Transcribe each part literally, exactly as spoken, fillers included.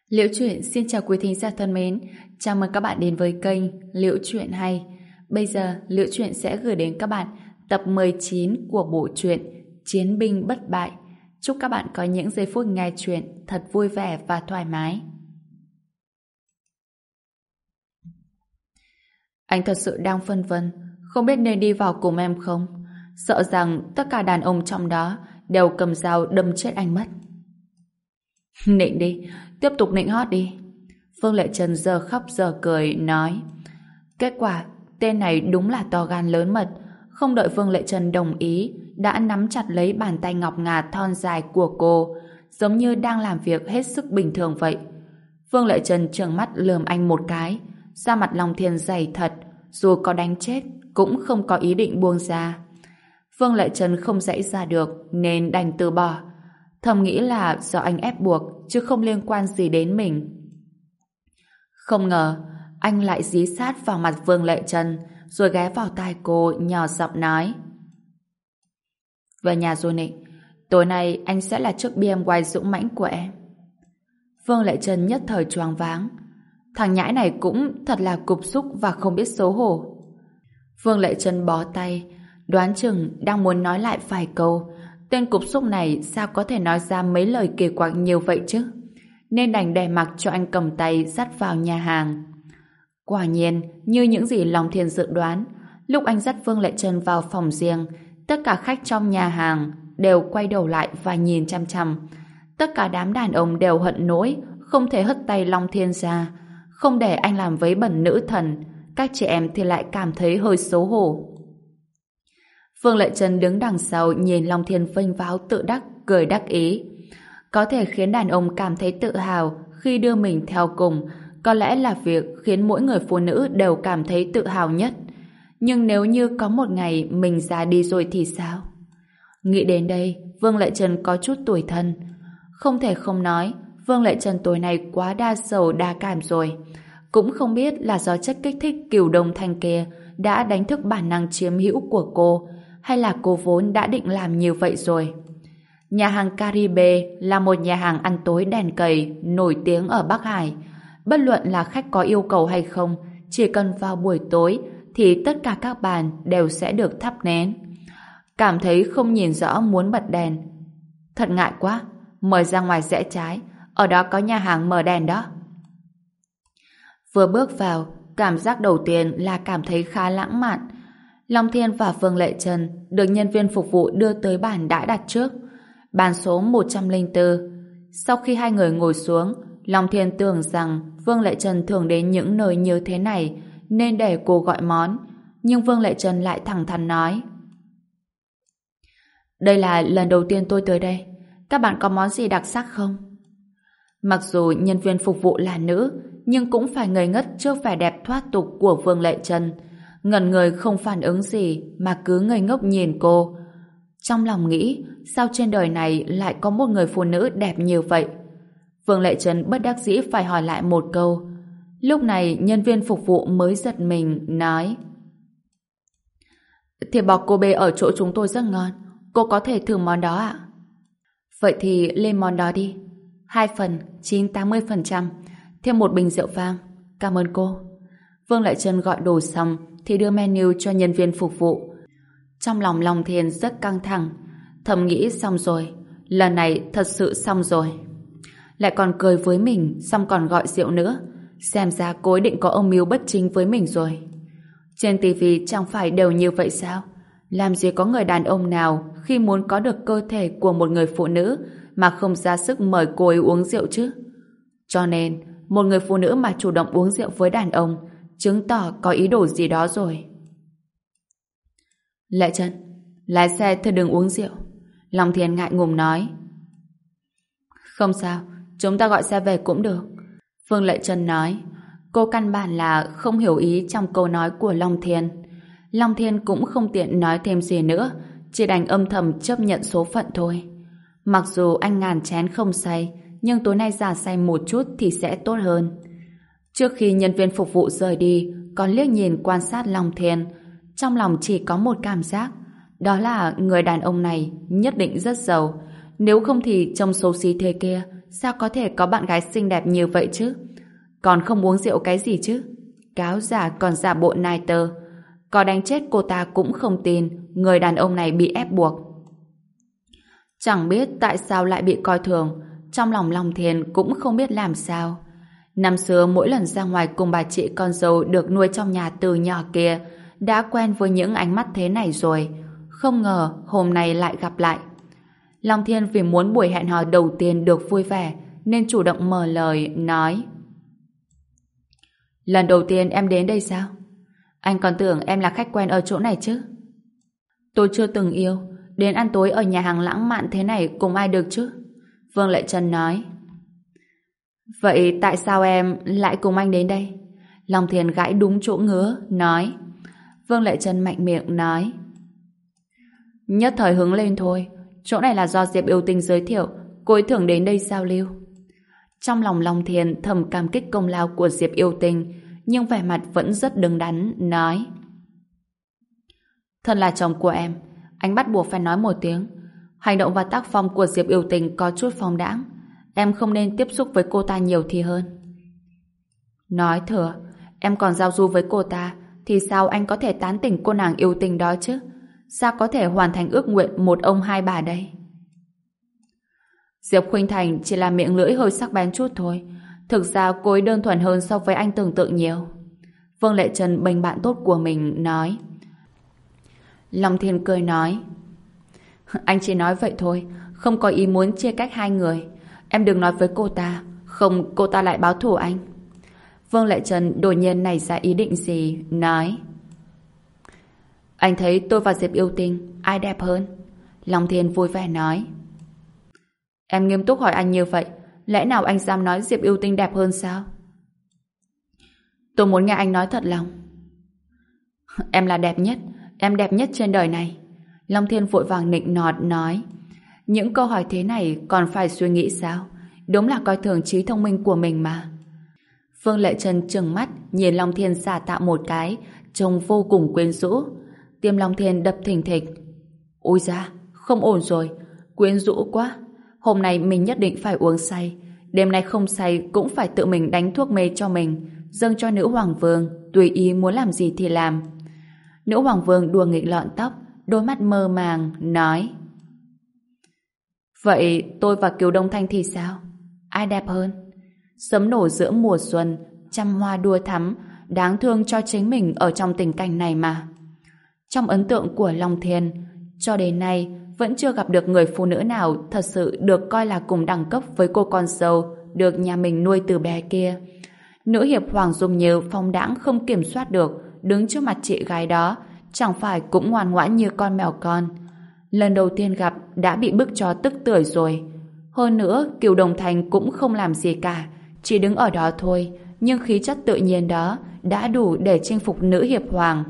Liễu Chuyện xin chào quý thính giả thân mến, chào mừng các bạn đến với kênh Liễu Chuyện Hay. Bây giờ Liễu Chuyện sẽ gửi đến các bạn tập mười chín của bộ truyện Chiến binh bất bại. Chúc các bạn có những giây phút nghe chuyện thật vui vẻ và thoải mái. Anh thật sự đang phân vân, không biết nên đi vào cùng em không, sợ rằng tất cả đàn ông trong đó đều cầm dao đâm chết anh mất. Nịnh đi, tiếp tục nịnh hót đi. Phương Lệ Trần giờ khóc giờ cười nói. Kết quả tên này đúng là to gan lớn mật, không đợi Phương Lệ Trần đồng ý đã nắm chặt lấy bàn tay ngọc ngà thon dài của cô, giống như đang làm việc hết sức bình thường vậy. Phương Lệ Trần trợn mắt lườm anh một cái, da mặt Long Thiên dày thật, dù có đánh chết cũng không có ý định buông ra. Phương Lệ Trần không dãy ra được nên đành từ bỏ, thầm nghĩ là do anh ép buộc chứ không liên quan gì đến mình. Không ngờ anh lại dí sát vào mặt Phương Lệ Trần rồi ghé vào tai cô nhỏ giọng nói. Về nhà rồi Nịnh, tối nay anh sẽ là chiếc bê em vê dũng mãnh của em. Phương Lệ Trần nhất thời choáng váng. Thằng nhãi này cũng thật là cục xúc và không biết xấu hổ. Phương Lệ Trần bó tay, đoán chừng đang muốn nói lại vài câu. Tên cục xúc này sao có thể nói ra mấy lời kỳ quặc nhiều vậy chứ? Nên đành để mặc cho anh cầm tay dắt vào nhà hàng. Quả nhiên, như những gì Long Thiên dự đoán, lúc anh dắt Phương Lệ Trần vào phòng riêng, tất cả khách trong nhà hàng đều quay đầu lại và nhìn chăm chăm. Tất cả đám đàn ông đều hận nỗi không thể hất tay Long Thiên ra, không để anh làm vấy bẩn nữ thần. Các chị em thì lại cảm thấy hơi xấu hổ. Phương Lệ Trần đứng đằng sau nhìn Long Thiên phênh váo tự đắc, cười đắc ý. Có thể khiến đàn ông cảm thấy tự hào khi đưa mình theo cùng, có lẽ là việc khiến mỗi người phụ nữ đều cảm thấy tự hào nhất. Nhưng nếu như có một ngày mình già đi rồi thì sao? Nghĩ đến đây, Phương Lệ Trần có chút tủi thân. Không thể không nói, Phương Lệ Trần tối nay quá đa sầu đa cảm rồi. Cũng không biết là do chất kích thích cửu đồng thanh kia đã đánh thức bản năng chiếm hữu của cô, hay là cô vốn đã định làm như vậy rồi. Nhà hàng Caribe là một nhà hàng ăn tối đèn cầy nổi tiếng ở Bắc Hải. Bất luận là khách có yêu cầu hay không, chỉ cần vào buổi tối thì tất cả các bàn đều sẽ được thắp nến. Cảm thấy không nhìn rõ muốn bật đèn. Thật ngại quá, mời ra ngoài rẽ trái, ở đó có nhà hàng mở đèn đó. Vừa bước vào, cảm giác đầu tiên là cảm thấy khá lãng mạn. Long Thiên và Phương Lệ Trần được nhân viên phục vụ đưa tới bàn đã đặt trước, bàn số một trăm lẻ bốn. Sau khi hai người ngồi xuống, Long Thiên tưởng rằng Phương Lệ Trần thường đến những nơi như thế này nên để cô gọi món, nhưng Phương Lệ Trần lại thẳng thắn nói. Đây là lần đầu tiên tôi tới đây, các bạn có món gì đặc sắc không? Mặc dù nhân viên phục vụ là nữ, nhưng cũng phải ngây ngất trước vẻ đẹp thoát tục của Phương Lệ Trần. Ngẩn người không phản ứng gì mà cứ ngây ngốc nhìn cô. Trong lòng nghĩ, sao trên đời này lại có một người phụ nữ đẹp như vậy? Phương Lệ Trần bất đắc dĩ phải hỏi lại một câu. Lúc này nhân viên phục vụ mới giật mình nói. Thịt bò Kobe ở chỗ chúng tôi rất ngon, cô có thể thử món đó ạ? Vậy thì lên món đó đi. Hai phần, chín tám mươi phần trăm, thêm một bình rượu vang. Cảm ơn cô. Phương Lệ Trần gọi đồ xong thì đưa menu cho nhân viên phục vụ. Trong lòng Long Thiên rất căng thẳng, thầm nghĩ xong rồi, lần này thật sự xong rồi. Lại còn cười với mình, xong còn gọi rượu nữa. Xem ra cô ấy định có âm mưu bất chính với mình rồi. Trên tivi chẳng phải đều như vậy sao? Làm gì có người đàn ông nào khi muốn có được cơ thể của một người phụ nữ mà không ra sức mời cô ấy uống rượu chứ? Cho nên, một người phụ nữ mà chủ động uống rượu với đàn ông chứng tỏ có ý đồ gì đó rồi. Lệ Trần, lái xe thôi đừng uống rượu. Long Thiên ngại ngùng nói. Không sao, chúng ta gọi xe về cũng được. Phương Lệ Trần nói. Cô căn bản là không hiểu ý trong câu nói của Long Thiên. Long Thiên cũng không tiện nói thêm gì nữa, chỉ đành âm thầm chấp nhận số phận thôi. Mặc dù anh ngàn chén không say, nhưng tối nay giả say một chút thì sẽ tốt hơn. Trước khi nhân viên phục vụ rời đi, còn liếc nhìn quan sát Long Thiên, trong lòng chỉ có một cảm giác, đó là người đàn ông này nhất định rất giàu, nếu không thì trông xấu xí thế kia sao có thể có bạn gái xinh đẹp như vậy chứ? Còn không uống rượu cái gì chứ? Cáo già còn giả bộ nai tơ. Có đánh chết cô ta cũng không tin người đàn ông này bị ép buộc. Chẳng biết tại sao lại bị coi thường, trong lòng Long Thiên cũng không biết làm sao. Năm xưa mỗi lần ra ngoài cùng bà chị con dâu được nuôi trong nhà từ nhỏ kia, đã quen với những ánh mắt thế này rồi. Không ngờ hôm nay lại gặp lại. Long Thiên vì muốn buổi hẹn hò đầu tiên được vui vẻ, nên chủ động mở lời, nói: Lần đầu tiên em đến đây sao? Anh còn tưởng em là khách quen ở chỗ này chứ. Tôi chưa từng yêu, đến ăn tối ở nhà hàng lãng mạn thế này cùng ai được chứ? Vương Lệ Trân nói. Vậy tại sao em lại cùng anh đến đây? Long Thiên gãi đúng chỗ ngứa, nói. Vương Lệ Trân mạnh miệng nói. Nhất thời hứng lên thôi, chỗ này là do Diệp Yêu Tinh giới thiệu, cô ấy thường đến đây giao lưu. Trong lòng Long Thiên thầm cảm kích công lao của Diệp Yêu Tinh, nhưng vẻ mặt vẫn rất đứng đắn, nói. Thân là chồng của em, anh bắt buộc phải nói một tiếng. Hành động và tác phong của Diệp Yêu Tinh có chút phóng đãng, em không nên tiếp xúc với cô ta nhiều thì hơn. Nói thừa, em còn giao du với cô ta, thì sao anh có thể tán tỉnh cô nàng yêu tình đó chứ? Sao có thể hoàn thành ước nguyện một ông hai bà đây? Diệp Khuynh Thành chỉ là miệng lưỡi hơi sắc bén chút thôi. Thực ra cô ấy đơn thuần hơn so với anh tưởng tượng nhiều. Vương Lệ Trân bênh bạn tốt của mình, nói. Long Thiên cười nói. Anh chỉ nói vậy thôi, không có ý muốn chia cách hai người. Em đừng nói với cô ta, không cô ta lại báo thù anh. Vương Lệ Trân đột nhiên nảy ra ý định gì, nói. Anh thấy tôi và Diệp Yêu Tinh ai đẹp hơn? Long Thiên vui vẻ nói. Em nghiêm túc hỏi anh như vậy, lẽ nào anh dám nói Diệp Yêu Tinh đẹp hơn sao? Tôi muốn nghe anh nói thật lòng. Em là đẹp nhất, em đẹp nhất trên đời này. Long Thiên vội vàng nịnh nọt nói. Những câu hỏi thế này còn phải suy nghĩ sao? Đúng là coi thường trí thông minh của mình mà. Vương Lệ Trân trừng mắt nhìn Long Thiên giả tạo một cái, trông vô cùng quyến rũ. Tim Long Thiên đập thình thịch. Ôi da, không ổn rồi, quyến rũ quá. Hôm nay mình nhất định phải uống say. Đêm nay không say cũng phải tự mình đánh thuốc mê cho mình, dâng cho nữ hoàng vương, tùy ý muốn làm gì thì làm. Nữ hoàng vương đùa nghịch lọn tóc, đôi mắt mơ màng, nói. Vậy tôi và Kiều Đông Thanh thì sao? Ai đẹp hơn? Sấm nổ giữa mùa xuân, trăm hoa đua thắm, đáng thương cho chính mình ở trong tình cảnh này mà. Trong ấn tượng của Long Thiên, cho đến nay vẫn chưa gặp được người phụ nữ nào thật sự được coi là cùng đẳng cấp với cô con dâu được nhà mình nuôi từ bé kia. Nữ hiệp Hoàng Dung Như phong đãng không kiểm soát được, đứng trước mặt chị gái đó, chẳng phải cũng ngoan ngoãn như con mèo con. Lần đầu tiên gặp đã bị bức cho tức tưởi rồi. Hơn nữa, Kiều Đồng Thành cũng không làm gì cả, chỉ đứng ở đó thôi, nhưng khí chất tự nhiên đó đã đủ để chinh phục nữ hiệp Hoàng.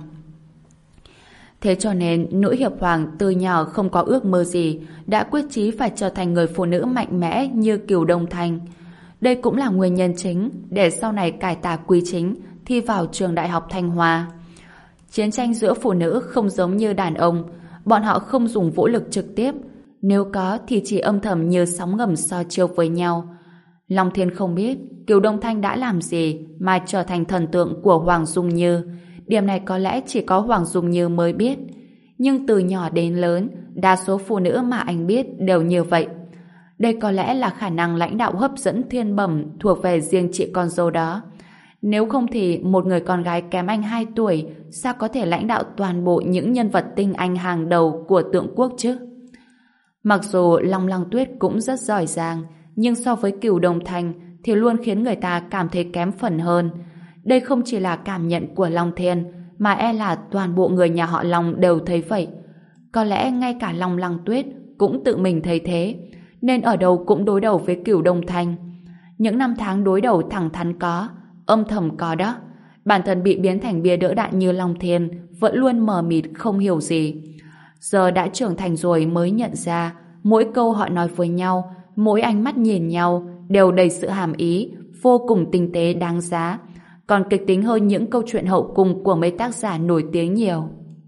Thế cho nên nữ hiệp Hoàng từ nhỏ không có ước mơ gì, đã quyết chí phải trở thành người phụ nữ mạnh mẽ như Kiều Đông Thanh. Đây cũng là nguyên nhân chính để sau này cải tà quy chính, thi vào trường đại học Thanh Hoa. Chiến tranh giữa phụ nữ không giống như đàn ông, bọn họ không dùng vũ lực trực tiếp, nếu có thì chỉ âm thầm như sóng ngầm so chiêu với nhau. Long Thiên không biết Kiều Đông Thanh đã làm gì mà trở thành thần tượng của Hoàng Dung Như. Điểm này có lẽ chỉ có Hoàng Dung Như mới biết. Nhưng từ nhỏ đến lớn, đa số phụ nữ mà anh biết đều như vậy. Đây có lẽ là khả năng lãnh đạo hấp dẫn thiên bẩm thuộc về riêng chị con dâu đó. Nếu không thì một người con gái kém anh hai tuổi sao có thể lãnh đạo toàn bộ những nhân vật tinh anh hàng đầu của Tượng Quốc chứ? Mặc dù Long Lăng Tuyết cũng rất giỏi giang, nhưng so với Cửu Đồng Thành thì luôn khiến người ta cảm thấy kém phần hơn. Đây không chỉ là cảm nhận của Long Thiên, mà e là toàn bộ người nhà họ Long đều thấy vậy. Có lẽ ngay cả Long Lăng Tuyết cũng tự mình thấy thế, nên ở đâu cũng đối đầu với Cửu Đồng Thành. Những năm tháng đối đầu thẳng thắn có, âm thầm có đó. Bản thân bị biến thành bia đỡ đạn như Long Thiên vẫn luôn mờ mịt không hiểu gì. Giờ đã trưởng thành rồi mới nhận ra mỗi câu họ nói với nhau, mỗi ánh mắt nhìn nhau đều đầy sự hàm ý, vô cùng tinh tế đáng giá, còn kịch tính hơn những câu chuyện hậu cung của mấy tác giả nổi tiếng nhiều.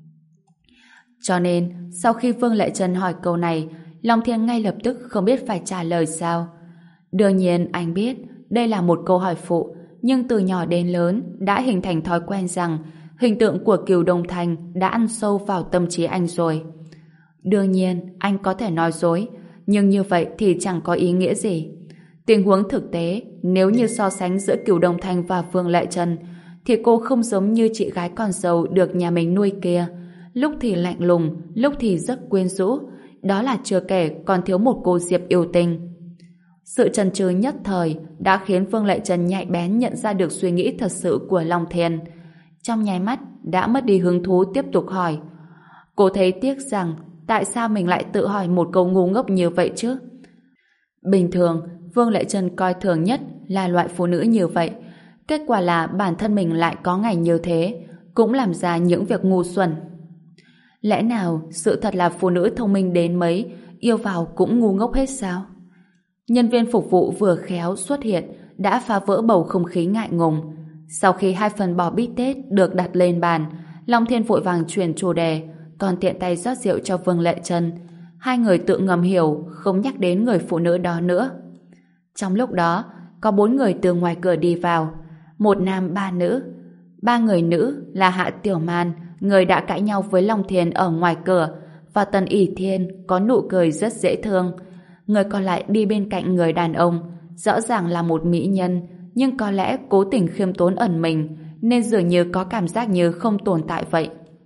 Cho nên, sau khi Vương Lệ Trân hỏi câu này, Long Thiên ngay lập tức không biết phải trả lời sao. Đương nhiên anh biết đây là một câu hỏi phụ, nhưng từ nhỏ đến lớn đã hình thành thói quen rằng hình tượng của Cửu Đông Thành đã ăn sâu vào tâm trí anh rồi. Đương nhiên anh có thể nói dối, nhưng như vậy thì chẳng có ý nghĩa gì. Tình huống thực tế, nếu như so sánh giữa Cửu Đông Thành và Vương Lệ Trân, thì cô không giống như chị gái con dâu được nhà mình nuôi kia. Lúc thì lạnh lùng, lúc thì rất quyến rũ. Đó là chưa kể còn thiếu một cô Diệp yêu tình. Sự chần chừ nhất thời đã khiến Vương Lệ Trân nhạy bén nhận ra được suy nghĩ thật sự của Long Thiên. Trong nháy mắt đã mất đi hứng thú tiếp tục hỏi. Cô thấy tiếc rằng tại sao mình lại tự hỏi một câu ngu ngốc như vậy chứ? Bình thường, Vương Lệ Trân coi thường nhất là loại phụ nữ như vậy. Kết quả là bản thân mình lại có ngày như thế, cũng làm ra những việc ngu xuẩn. Lẽ nào sự thật là phụ nữ thông minh đến mấy, yêu vào cũng ngu ngốc hết sao? Nhân viên phục vụ vừa khéo xuất hiện đã phá vỡ bầu không khí ngại ngùng. Sau khi hai phần bò bít tết được đặt lên bàn, Long Thiên vội vàng chuyển chủ đề, còn tiện tay rót rượu cho Vương Lệ Trân. Hai người tự ngầm hiểu không nhắc đến người phụ nữ đó nữa. Trong lúc đó, có bốn người từ ngoài cửa đi vào. Một nam ba nữ. Ba người nữ là Hạ Tiểu Man, người đã cãi nhau với Long Thiên ở ngoài cửa, và Tần ỷ Thiên có nụ cười rất dễ thương. Người còn lại đi bên cạnh người đàn ông, rõ ràng là một mỹ nhân, nhưng có lẽ cố tình khiêm tốn ẩn mình, nên dường như có cảm giác như không tồn tại vậy.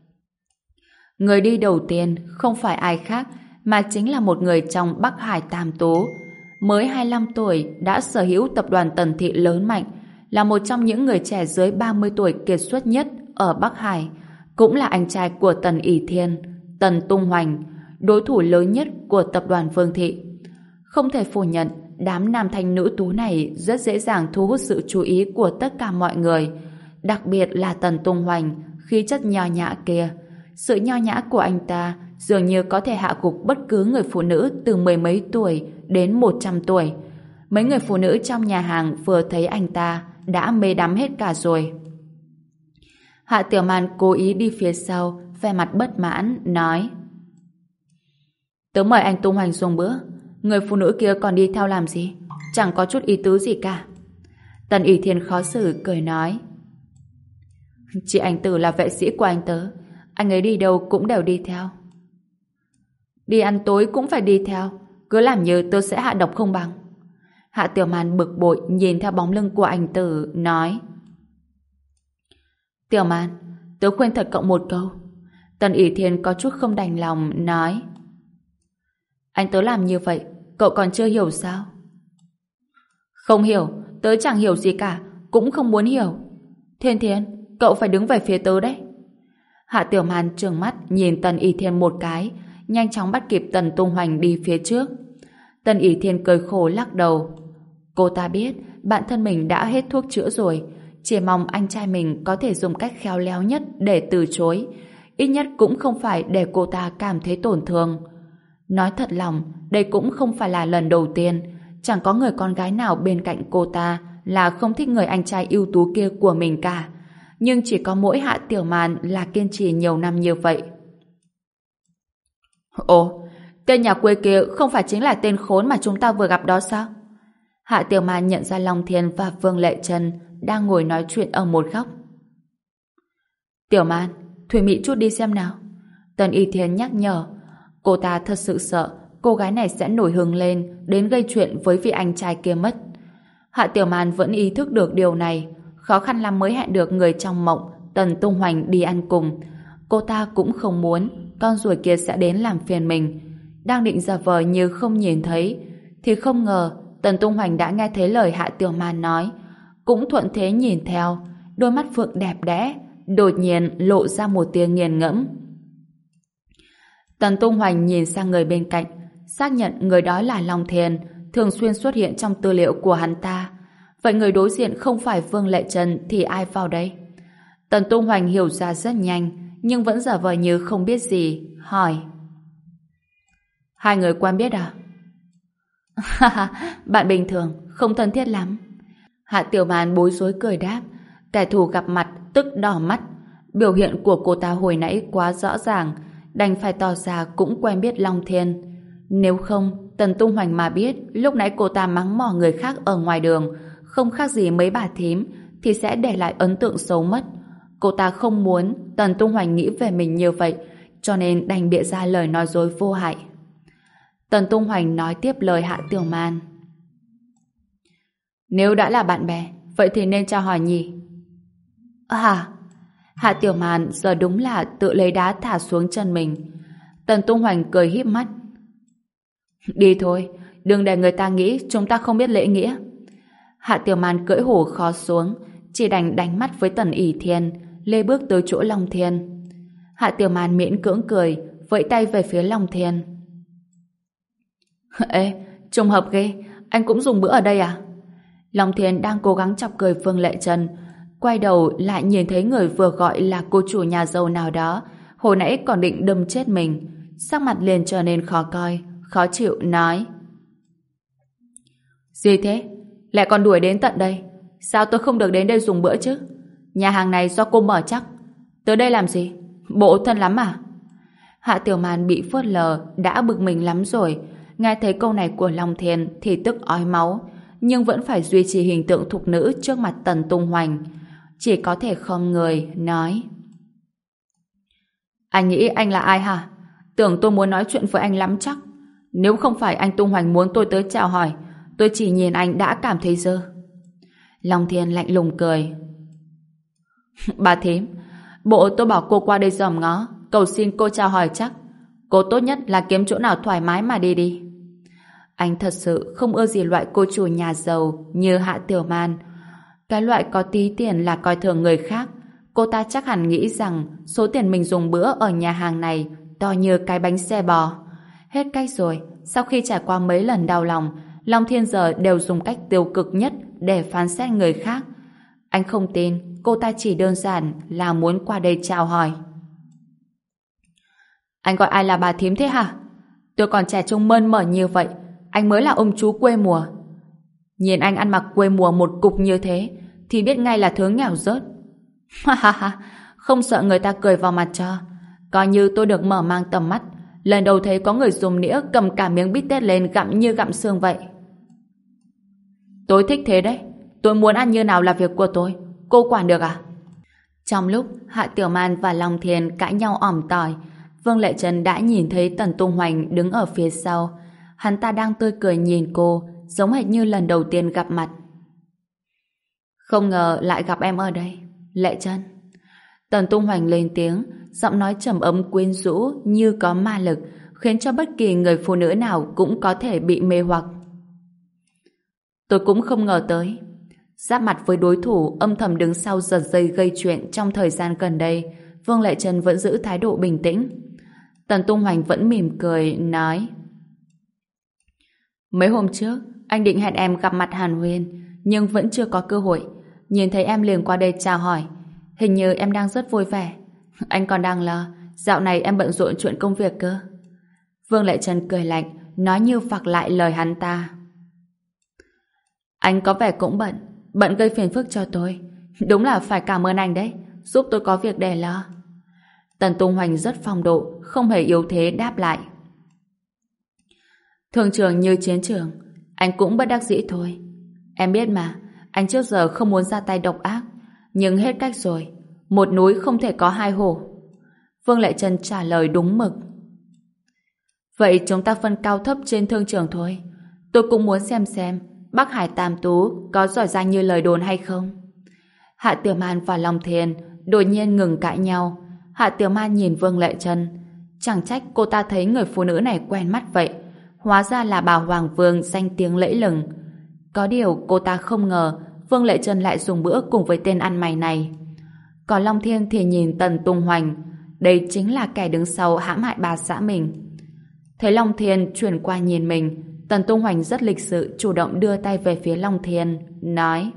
Người đi đầu tiên không phải ai khác, mà chính là một người trong Bắc Hải Tam Tú. Mới hai mươi lăm tuổi đã sở hữu tập đoàn Tần Thị lớn mạnh, là một trong những người trẻ dưới ba mươi tuổi kiệt xuất nhất ở Bắc Hải, cũng là anh trai của Tần ỷ Thiên, Tần Tung Hoành, đối thủ lớn nhất của tập đoàn Vương Thị. Không thể phủ nhận, đám nam thanh nữ tú này rất dễ dàng thu hút sự chú ý của tất cả mọi người, đặc biệt là Tần Tung Hoành, khí chất nho nhã kia. Sự nho nhã của anh ta dường như có thể hạ gục bất cứ người phụ nữ từ mười mấy tuổi đến một trăm tuổi. Mấy người phụ nữ trong nhà hàng vừa thấy anh ta đã mê đắm hết cả rồi. Hạ Tiểu Man cố ý đi phía sau, vẻ mặt bất mãn, nói: Tớ mời anh Tung Hoành dùng bữa, người phụ nữ kia còn đi theo làm gì? Chẳng có chút ý tứ gì cả. Tần ỷ Thiên khó xử cười nói: Chị anh Tử là vệ sĩ của anh tớ, anh ấy đi đâu cũng đều đi theo. Đi ăn tối cũng phải đi theo, cứ làm như tớ sẽ hạ độc không bằng. Hạ Tiểu Man bực bội nhìn theo bóng lưng của anh Tử, nói: Tiểu Man, tớ khuyên thật cậu một câu. Tần ỷ Thiên có chút không đành lòng, nói: Anh tớ làm như vậy, cậu còn chưa hiểu sao? Không hiểu, tớ chẳng hiểu gì cả, cũng không muốn hiểu. Thiên Thiên, cậu phải đứng về phía tớ đấy. Hạ Tiểu Man trừng mắt nhìn Tần ỷ Thiên một cái, nhanh chóng bắt kịp Tần Tung Hoành đi phía trước. Tần ỷ Thiên cười khổ lắc đầu. Cô ta biết bản thân mình đã hết thuốc chữa rồi, chỉ mong anh trai mình có thể dùng cách khéo léo nhất để từ chối, ít nhất cũng không phải để cô ta cảm thấy tổn thương. Nói thật lòng, đây cũng không phải là lần đầu tiên, chẳng có người con gái nào bên cạnh cô ta là không thích người anh trai ưu tú kia của mình cả. Nhưng chỉ có mỗi Hạ Tiểu Man là kiên trì nhiều năm như vậy. Ồ, tên nhà quê kia không phải chính là tên khốn mà chúng ta vừa gặp đó sao? Hạ Tiểu Man nhận ra Long Thiên và Vương Lệ Trân đang ngồi nói chuyện ở một góc. Tiểu Man, thủy mị chút đi xem nào. Tần ỷ Thiên nhắc nhở. Cô ta thật sự sợ cô gái này sẽ nổi hứng lên đến gây chuyện với vị anh trai kia mất. Hạ Tiểu Man vẫn ý thức được điều này, khó khăn lắm mới hẹn được người trong mộng Tần Tung Hoành đi ăn cùng. Cô ta cũng không muốn con ruồi kia sẽ đến làm phiền mình. Đang định giả vờ như không nhìn thấy, thì không ngờ Tần Tung Hoành đã nghe thấy lời Hạ Tiểu Man nói, cũng thuận thế nhìn theo, đôi mắt phượng đẹp đẽ đột nhiên lộ ra một tia nghiền ngẫm. Tần Tung Hoành nhìn sang người bên cạnh, xác nhận người đó là Long Thiên, thường xuyên xuất hiện trong tư liệu của hắn ta. Vậy người đối diện không phải Vương Lệ Trân thì ai vào đây? Tần Tung Hoành hiểu ra rất nhanh, nhưng vẫn giả vờ như không biết gì, hỏi: Hai người quen biết à? Haha, bạn bình thường, không thân thiết lắm. Hạ Tiểu Man bối rối cười đáp. Kẻ thù gặp mặt tức đỏ mắt. Biểu hiện của cô ta hồi nãy quá rõ ràng, đành phải tỏ ra cũng quen biết Long Thiên. Nếu không, Tần Tung Hoành mà biết lúc nãy cô ta mắng mỏ người khác ở ngoài đường, không khác gì mấy bà thím, thì sẽ để lại ấn tượng xấu mất. Cô ta không muốn Tần Tung Hoành nghĩ về mình như vậy, cho nên đành bịa ra lời nói dối vô hại. Tần Tung Hoành nói tiếp lời Hạ Tiểu Man. Nếu đã là bạn bè, vậy thì nên chào hỏi nhỉ? À, Hạ Tiểu Man giờ đúng là tự lấy đá thả xuống chân mình. Tần Tung Hoành cười híp mắt. Đi thôi, đừng để người ta nghĩ chúng ta không biết lễ nghĩa. Hạ Tiểu Man cưỡi hổ khó xuống, chỉ đành đánh mắt với Tần ỷ Thiên, lê bước tới chỗ Long Thiên. Hạ Tiểu Man miễn cưỡng cười, vẫy tay về phía Long Thiên. Ê, trùng hợp ghê, anh cũng dùng bữa ở đây à? Long Thiên đang cố gắng chọc cười Phương Lệ Trân, quay đầu lại nhìn thấy người vừa gọi là cô chủ nhà giàu nào đó, hồi nãy còn định đâm chết mình, sắc mặt liền trở nên khó coi, khó chịu nói: Gì thế? Lại còn đuổi đến tận đây? Sao tôi không được đến đây dùng bữa chứ? Nhà hàng này do cô mở chắc. Tới đây làm gì? Bộ thân lắm à? Hạ Tiểu Man bị phớt lờ đã bực mình lắm rồi, nghe thấy câu này của Long Thiên thì tức ói máu, nhưng vẫn phải duy trì hình tượng thục nữ trước mặt Tần Tung Hoành, chỉ có thể khom người nói: Anh nghĩ anh là ai hả? Tưởng tôi muốn nói chuyện với anh lắm chắc. Nếu không phải anh Tung Hoành muốn tôi tới chào hỏi, tôi chỉ nhìn anh đã cảm thấy dơ. Long Thiên lạnh lùng cười. Bà thím, bộ tôi bảo cô qua đây dòm ngó, cầu xin cô chào hỏi chắc. Cô tốt nhất là kiếm chỗ nào thoải mái mà đi đi. Anh thật sự không ưa gì loại cô chủ nhà giàu như Hạ Tiểu Man. Cái loại có tí tiền là coi thường người khác. Cô ta chắc hẳn nghĩ rằng số tiền mình dùng bữa ở nhà hàng này to như cái bánh xe bò. Hết cách rồi, sau khi trải qua mấy lần đau lòng, Long Thiên giờ đều dùng cách tiêu cực nhất để phán xét người khác. Anh không tin cô ta chỉ đơn giản là muốn qua đây chào hỏi. Anh gọi ai là bà thím thế hả? Tôi còn trẻ trông mơn mởn như vậy, anh mới là ông chú quê mùa. Nhìn anh ăn mặc quê mùa một cục như thế thì biết ngay là thứ nghèo rớt. Ha ha ha, không sợ người ta cười vào mặt cho. Coi như tôi được mở mang tầm mắt, lần đầu thấy có người dùng nĩa cầm cả miếng bít tết lên gặm như gặm xương vậy. Tôi thích thế đấy, tôi muốn ăn như nào là việc của tôi, cô quản được à? Trong lúc Hạ Tiểu Man và Long Thiên cãi nhau ỏm tỏi, Vương Lệ Trân đã nhìn thấy Tần Tung Hoành đứng ở phía sau. Hắn ta đang tươi cười nhìn cô, giống hệt như lần đầu tiên gặp mặt. Không ngờ lại gặp em ở đây, Lệ Trân. Tần Tung Hoành lên tiếng, giọng nói trầm ấm quyến rũ như có ma lực, khiến cho bất kỳ người phụ nữ nào cũng có thể bị mê hoặc. Tôi cũng không ngờ tới. Giáp mặt với đối thủ âm thầm đứng sau giật dây gây chuyện trong thời gian gần đây, Vương Lệ Trân vẫn giữ thái độ bình tĩnh. Tần Tung Hoành vẫn mỉm cười, nói: Mấy hôm trước, anh định hẹn em gặp mặt hàn huyên, nhưng vẫn chưa có cơ hội. Nhìn thấy em liền qua đây chào hỏi. Hình như em đang rất vui vẻ. Anh còn đang lo, dạo này em bận rộn chuyện công việc cơ. Vương Lệ Trân cười lạnh, nói như phạc lại lời hắn ta. Anh có vẻ cũng bận, bận gây phiền phức cho tôi. Đúng là phải cảm ơn anh đấy, giúp tôi có việc để lo. Tần Tung Hoành rất phong độ, không hề yếu thế đáp lại. Thương trường như chiến trường, anh cũng bất đắc dĩ thôi. Em biết mà, anh trước giờ không muốn ra tay độc ác, nhưng hết cách rồi. Một núi không thể có hai hổ. Vương Lệ Trân trả lời đúng mực. Vậy chúng ta phân cao thấp trên thương trường thôi. Tôi cũng muốn xem xem Bắc Hải Tam Tú có giỏi giang như lời đồn hay không. Hạ Tiểu Man và Long Thiên đột nhiên ngừng cãi nhau. Hạ Tiểu Man nhìn Vương Lệ Trân, chẳng trách cô ta thấy người phụ nữ này quen mắt vậy. Hóa ra là bà Hoàng Vương danh tiếng lẫy lừng. Có điều cô ta không ngờ Vương Lệ Trân lại dùng bữa cùng với tên ăn mày này. Còn Long Thiên thì nhìn Tần Tung Hoành, đây chính là kẻ đứng sau hãm hại bà xã mình. Thấy Long Thiên chuyển qua nhìn mình, Tần Tung Hoành rất lịch sự chủ động đưa tay về phía Long Thiên, nói: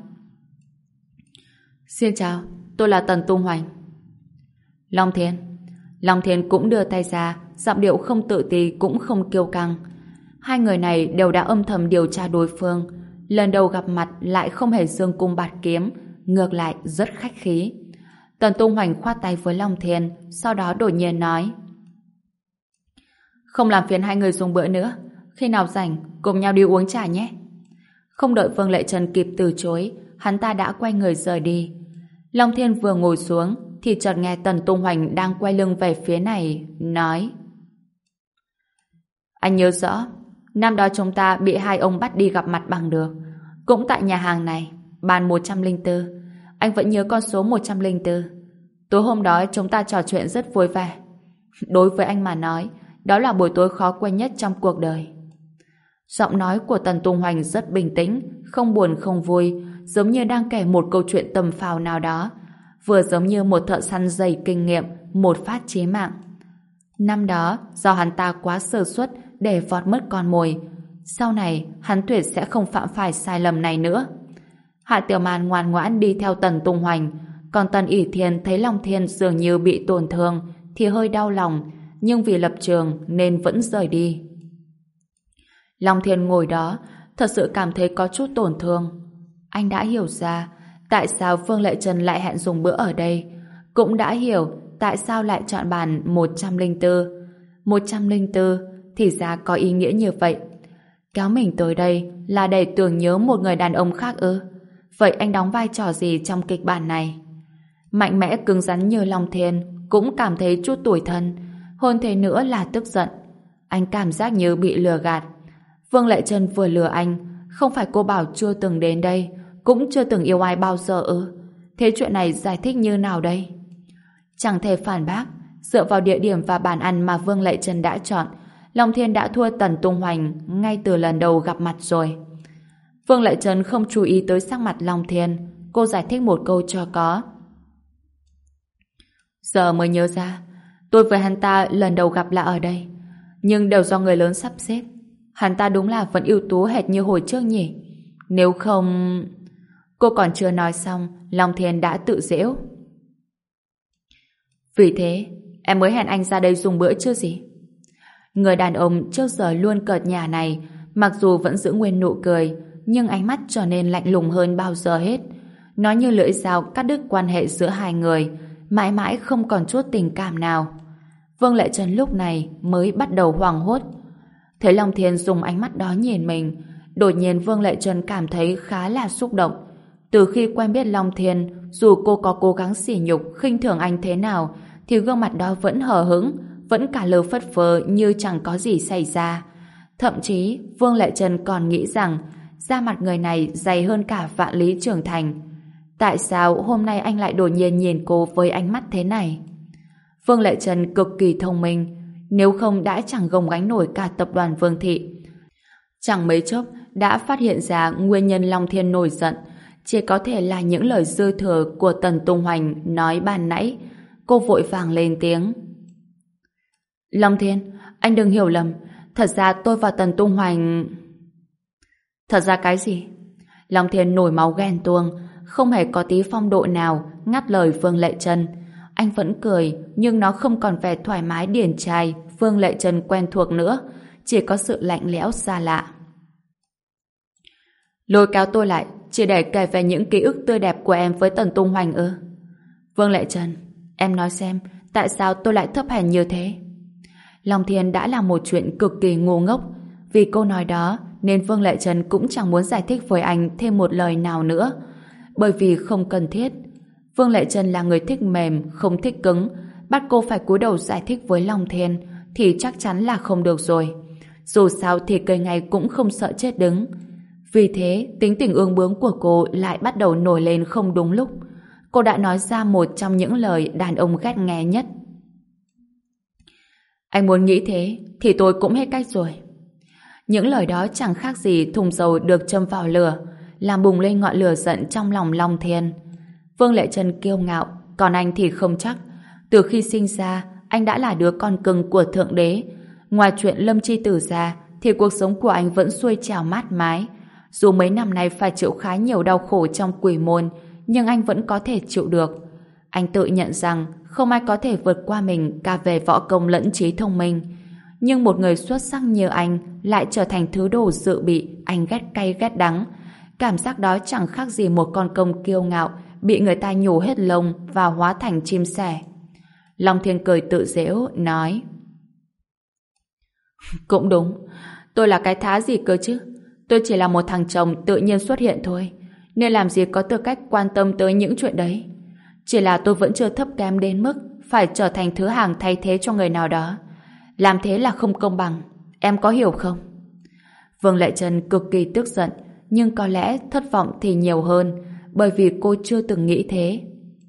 Xin chào, tôi là Tần Tung Hoành. Long Thiên. Long Thiên cũng đưa tay ra, giọng điệu không tự ti cũng không kiêu căng. Hai người này đều đã âm thầm điều tra đối phương, lần đầu gặp mặt lại không hề dương cung bạt kiếm, ngược lại rất khách khí. Tần Tung Hoành khoát tay với Long Thiên, sau đó đột nhiên nói: Không làm phiền hai người dùng bữa nữa, Khi nào rảnh, cùng nhau đi uống trà nhé. Không đợi Vương Lệ Trân kịp từ chối, hắn ta đã quay người rời đi. Long Thiên vừa ngồi xuống, thì chợt nghe Tần Tung Hoành đang quay lưng về phía này, nói: Anh nhớ rõ, năm đó chúng ta bị hai ông bắt đi gặp mặt bằng được. Cũng tại nhà hàng này, bàn một trăm lẻ bốn. Anh vẫn nhớ con số một trăm lẻ bốn. Tối hôm đó chúng ta trò chuyện rất vui vẻ. Đối với anh mà nói, đó là buổi tối khó quên nhất trong cuộc đời. Giọng nói của Tần Tung Hoành rất bình tĩnh, không buồn không vui, giống như đang kể một câu chuyện tầm phào nào đó, vừa giống như một thợ săn dày kinh nghiệm, một phát chí mạng. Năm đó, do hắn ta quá sơ suất để vọt mất con mồi, sau này hắn tuyệt sẽ không phạm phải sai lầm này nữa. Hạ Tiểu Màn ngoan ngoãn đi theo Tần Tung Hoành, còn Tần ỷ Thiên thấy Long Thiên dường như bị tổn thương thì hơi đau lòng, nhưng vì lập trường nên vẫn rời đi. Long Thiên ngồi đó thật sự cảm thấy có chút tổn thương. Anh đã hiểu ra tại sao Vương Lệ Trân lại hẹn dùng bữa ở đây, cũng đã hiểu tại sao lại chọn bàn một trăm lẻ bốn. một trăm lẻ bốn thì ra có ý nghĩa như vậy. Kéo mình tới đây là để tưởng nhớ một người đàn ông khác ư? Vậy anh đóng vai trò gì trong kịch bản này? Mạnh mẽ cứng rắn như Long Thiên cũng cảm thấy chút tủi thân, hơn thế nữa là tức giận. Anh cảm giác như bị lừa gạt. Vương Lệ Trân vừa lừa anh, không phải cô bảo chưa từng đến đây, cũng chưa từng yêu ai bao giờ ư? Thế chuyện này giải thích như nào đây? Chẳng thể phản bác, dựa vào địa điểm và bàn ăn mà Vương Lệ Trân đã chọn, Long Thiên đã thua Tần Tung Hoành ngay từ lần đầu gặp mặt rồi. Vương Lệ Trân không chú ý tới sắc mặt Long Thiên, cô giải thích một câu cho có. Giờ mới nhớ ra, tôi với hắn ta lần đầu gặp là ở đây, nhưng đều do người lớn sắp xếp. Hắn ta đúng là vẫn ưu tú hệt như hồi trước nhỉ? Nếu không... Cô còn chưa nói xong, Long Thiên đã tự giễu. Vì thế, em mới hẹn anh ra đây dùng bữa chứ gì? Người đàn ông trước giờ luôn cợt nhả này, mặc dù vẫn giữ nguyên nụ cười, nhưng ánh mắt trở nên lạnh lùng hơn bao giờ hết. Nó như lưỡi dao cắt đứt quan hệ giữa hai người, mãi mãi không còn chút tình cảm nào. Vương Lệ Trân lúc này mới bắt đầu hoảng hốt. Thấy Long Thiên dùng ánh mắt đó nhìn mình, đột nhiên Vương Lệ Trân cảm thấy khá là xúc động. Từ khi quen biết Long Thiên, dù cô có cố gắng sỉ nhục, khinh thường anh thế nào, thì gương mặt đó vẫn hờ hững, vẫn cả lơ phất phơ như chẳng có gì xảy ra. Thậm chí, Vương Lệ Trân còn nghĩ rằng da mặt người này dày hơn cả vạn lý trưởng thành. Tại sao hôm nay anh lại đột nhiên nhìn cô với ánh mắt thế này? Vương Lệ Trân cực kỳ thông minh, nếu không đã chẳng gồng gánh nổi cả tập đoàn Vương Thị. Chẳng mấy chốc đã phát hiện ra nguyên nhân Long Thiên nổi giận, chỉ có thể là những lời dư thừa của Tần Tung Hoành nói ban nãy. Cô vội vàng lên tiếng. Long Thiên, anh đừng hiểu lầm, thật ra tôi và Tần Tung Hoành... Thật ra cái gì? Long Thiên nổi máu ghen tuông, không hề có tí phong độ nào ngắt lời Vương Lệ Trân. Anh vẫn cười, nhưng nó không còn vẻ thoải mái điển trai Vương Lệ Trân quen thuộc nữa, chỉ có sự lạnh lẽo xa lạ. Lôi kéo tôi lại chỉ để kể về những ký ức tươi đẹp của em với Tần Tung Hoành ư? Vương Lệ Trân, em nói xem, tại sao tôi lại thấp hèn như thế? Long Thiên đã làm một chuyện cực kỳ ngu ngốc. Vì câu nói đó nên Vương Lệ Trân cũng chẳng muốn giải thích với anh thêm một lời nào nữa, bởi vì không cần thiết. Vương Lệ Trân là người thích mềm, không thích cứng. Bắt cô phải cúi đầu giải thích với Long Thiên thì chắc chắn là không được rồi. Dù sao thì cây ngày cũng không sợ chết đứng. Vì thế, tính tình ương bướng của cô lại bắt đầu nổi lên không đúng lúc. Cô đã nói ra một trong những lời đàn ông ghét nghe nhất. Anh muốn nghĩ thế thì tôi cũng hết cách rồi. Những lời đó chẳng khác gì thùng dầu được châm vào lửa, làm bùng lên ngọn lửa giận trong lòng Long Thiên. Vương Lệ Trân kiêu ngạo, còn anh thì không chắc. Từ khi sinh ra, anh đã là đứa con cưng của Thượng Đế. Ngoài chuyện Lâm Chi Tử ra, thì cuộc sống của anh vẫn xuôi trào mát mái. Dù mấy năm nay phải chịu khá nhiều đau khổ trong quỷ môn, nhưng anh vẫn có thể chịu được. Anh tự nhận rằng không ai có thể vượt qua mình cả về võ công lẫn trí thông minh. Nhưng một người xuất sắc như anh lại trở thành thứ đồ dự bị anh ghét cay ghét đắng. Cảm giác đó chẳng khác gì một con công kiêu ngạo bị người ta nhổ hết lông và hóa thành chim sẻ. Long Thiên cười tự giễu, nói: Cũng đúng, Tôi là cái thá gì cơ chứ? Tôi chỉ là một thằng chồng tự nhiên xuất hiện thôi, nên làm gì có tư cách quan tâm tới những chuyện đấy. Chỉ là tôi vẫn chưa thấp kém đến mức phải trở thành thứ hàng thay thế cho người nào đó. Làm thế là không công bằng. Em có hiểu không? Vương Lệ Trân cực kỳ tức giận, nhưng có lẽ thất vọng thì nhiều hơn, bởi vì cô chưa từng nghĩ thế.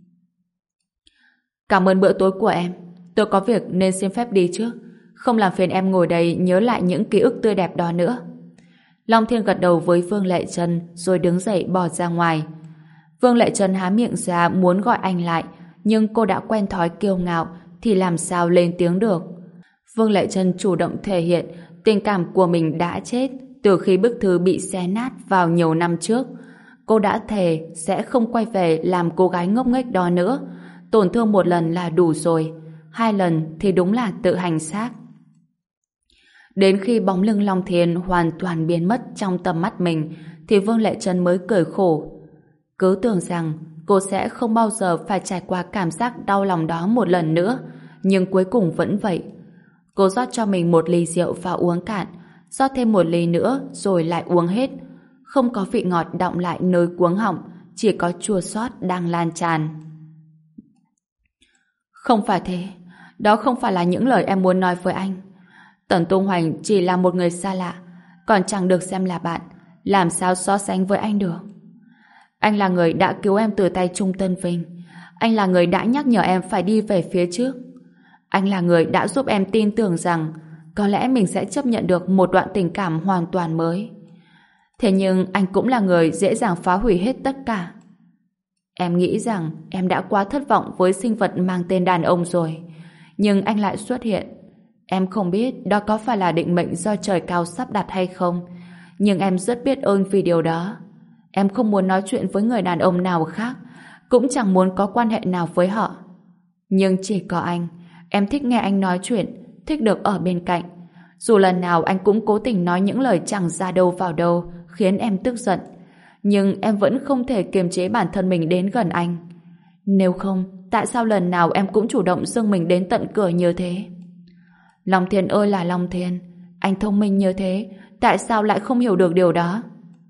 Cảm ơn bữa tối của em. Tôi có việc nên xin phép đi trước. Không làm phiền em ngồi đây nhớ lại những ký ức tươi đẹp đó nữa. Long Thiên gật đầu với Vương Lệ Trân rồi đứng dậy bỏ ra ngoài. Vương Lệ Trân há miệng ra muốn gọi anh lại, nhưng cô đã quen thói kiêu ngạo thì làm sao lên tiếng được. Vương Lệ Trân chủ động thể hiện tình cảm của mình đã chết từ khi bức thư bị xé nát vào nhiều năm trước. Cô đã thề sẽ không quay về làm cô gái ngốc nghếch đó nữa. Tổn thương một lần là đủ rồi, hai lần thì đúng là tự hành xác. Đến khi bóng lưng Long Thiên hoàn toàn biến mất trong tầm mắt mình thì Vương Lệ Trân mới cười khổ. Cứ tưởng rằng cô sẽ không bao giờ phải trải qua cảm giác đau lòng đó một lần nữa, nhưng cuối cùng vẫn vậy. Cô rót cho mình một ly rượu và uống cạn, rót thêm một ly nữa rồi lại uống hết. Không có vị ngọt đọng lại nơi cuống họng, chỉ có chua xót đang lan tràn. Không phải thế, đó không phải là những lời em muốn nói với anh. Tần Tung Hoành chỉ là một người xa lạ, còn chẳng được xem là bạn, làm sao so sánh với anh được. Anh là người đã cứu em từ tay Trung Tân Vinh. Anh là người đã nhắc nhở em phải đi về phía trước. Anh là người đã giúp em tin tưởng rằng có lẽ mình sẽ chấp nhận được một đoạn tình cảm hoàn toàn mới. Thế nhưng anh cũng là người dễ dàng phá hủy hết tất cả. Em nghĩ rằng em đã quá thất vọng với sinh vật mang tên đàn ông rồi. Nhưng anh lại xuất hiện. Em không biết đó có phải là định mệnh do trời cao sắp đặt hay không. Nhưng em rất biết ơn vì điều đó. Em không muốn nói chuyện với người đàn ông nào khác, cũng chẳng muốn có quan hệ nào với họ. Nhưng chỉ có anh. Em thích nghe anh nói chuyện, thích được ở bên cạnh. Dù lần nào anh cũng cố tình nói những lời chẳng ra đâu vào đâu, khiến em tức giận. Nhưng em vẫn không thể kiềm chế bản thân mình đến gần anh. Nếu không, tại sao lần nào em cũng chủ động dâng mình đến tận cửa như thế? Long Thiên ơi là Long Thiên, anh thông minh như thế, tại sao lại không hiểu được điều đó?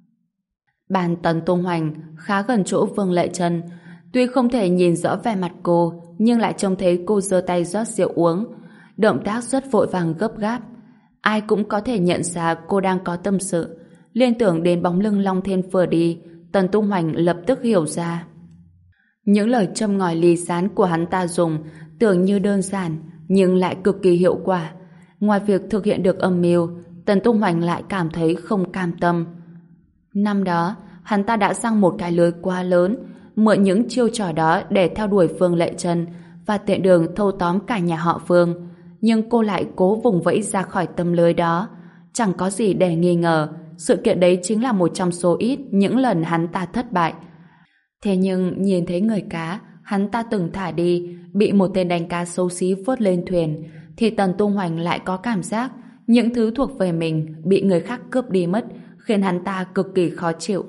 Bàn Tần Tung Hoành khá gần chỗ Vương Lệ Trân. Tuy không thể nhìn rõ vẻ mặt cô, nhưng lại trông thấy cô giơ tay rót rượu uống. Động tác rất vội vàng gấp gáp. Ai cũng có thể nhận ra cô đang có tâm sự. Liên tưởng đến bóng lưng Long Thiên vừa đi, Tần Tung Hoành lập tức hiểu ra. Những lời châm ngòi ly gián của hắn ta dùng tưởng như đơn giản, nhưng lại cực kỳ hiệu quả. Ngoài việc thực hiện được âm mưu, Tần Tung Hoành lại cảm thấy không cam tâm. Năm đó, hắn ta đã giăng một cái lưới quá lớn, mượn những chiêu trò đó để theo đuổi Vương Lệ Trân và tiện đường thâu tóm cả nhà họ Vương. Nhưng cô lại cố vùng vẫy ra khỏi tấm lưới đó. Chẳng có gì để nghi ngờ, sự kiện đấy chính là một trong số ít những lần hắn ta thất bại. Thế nhưng nhìn thấy người cá hắn ta từng thả đi bị một tên đánh cá xấu xí vớt lên thuyền, thì Tần Tung Hoành lại có cảm giác những thứ thuộc về mình bị người khác cướp đi mất, khiến hắn ta cực kỳ khó chịu.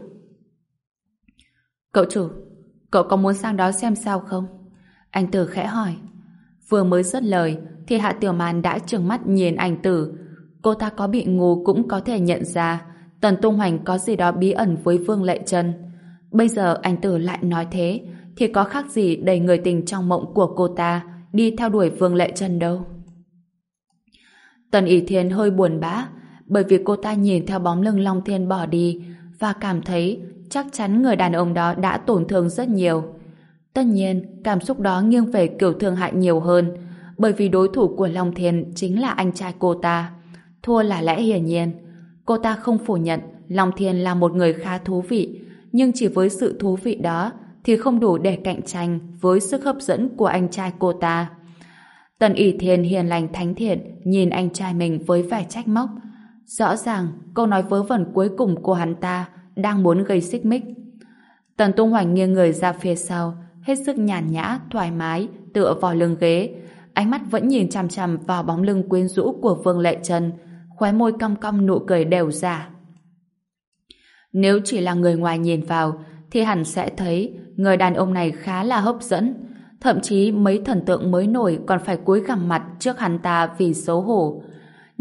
Cậu chủ, cậu có muốn sang đó xem sao không? Anh Tử khẽ hỏi. Vừa mới dứt lời thì Hạ Tiểu Màn đã trừng mắt nhìn anh Tử. Cô ta có bị ngu cũng có thể nhận ra Tần Tung Hoành có gì đó bí ẩn với Vương Lệ Trân. Bây giờ anh Tử lại nói thế thì có khác gì đẩy người tình trong mộng của cô ta đi theo đuổi Vương Lệ Trân đâu. Tần ỷ Thiên hơi buồn bã bởi vì cô ta nhìn theo bóng lưng Long Thiên bỏ đi và cảm thấy chắc chắn người đàn ông đó đã tổn thương rất nhiều. Tất nhiên, cảm xúc đó nghiêng về kiểu thương hại nhiều hơn, bởi vì đối thủ của Long Thiên chính là anh trai cô ta. Thua là lẽ hiển nhiên. Cô ta không phủ nhận Long Thiên là một người khá thú vị, nhưng chỉ với sự thú vị đó thì không đủ để cạnh tranh với sức hấp dẫn của anh trai cô ta. Tần ỷ Thiên hiền lành thánh thiện nhìn anh trai mình với vẻ trách móc. Rõ ràng câu nói vớ vẩn cuối cùng của hắn ta đang muốn gây xích mích. Tần Tung Hoành nghiêng người ra phía sau, hết sức nhàn nhã, thoải mái, tựa vào lưng ghế. Ánh mắt vẫn nhìn chằm chằm vào bóng lưng quyến rũ của Vương Lệ Trân, khóe môi cong cong nụ cười đều giả. Nếu chỉ là người ngoài nhìn vào, thì hẳn sẽ thấy người đàn ông này khá là hấp dẫn. Thậm chí mấy thần tượng mới nổi còn phải cúi gằm mặt trước hắn ta vì xấu hổ.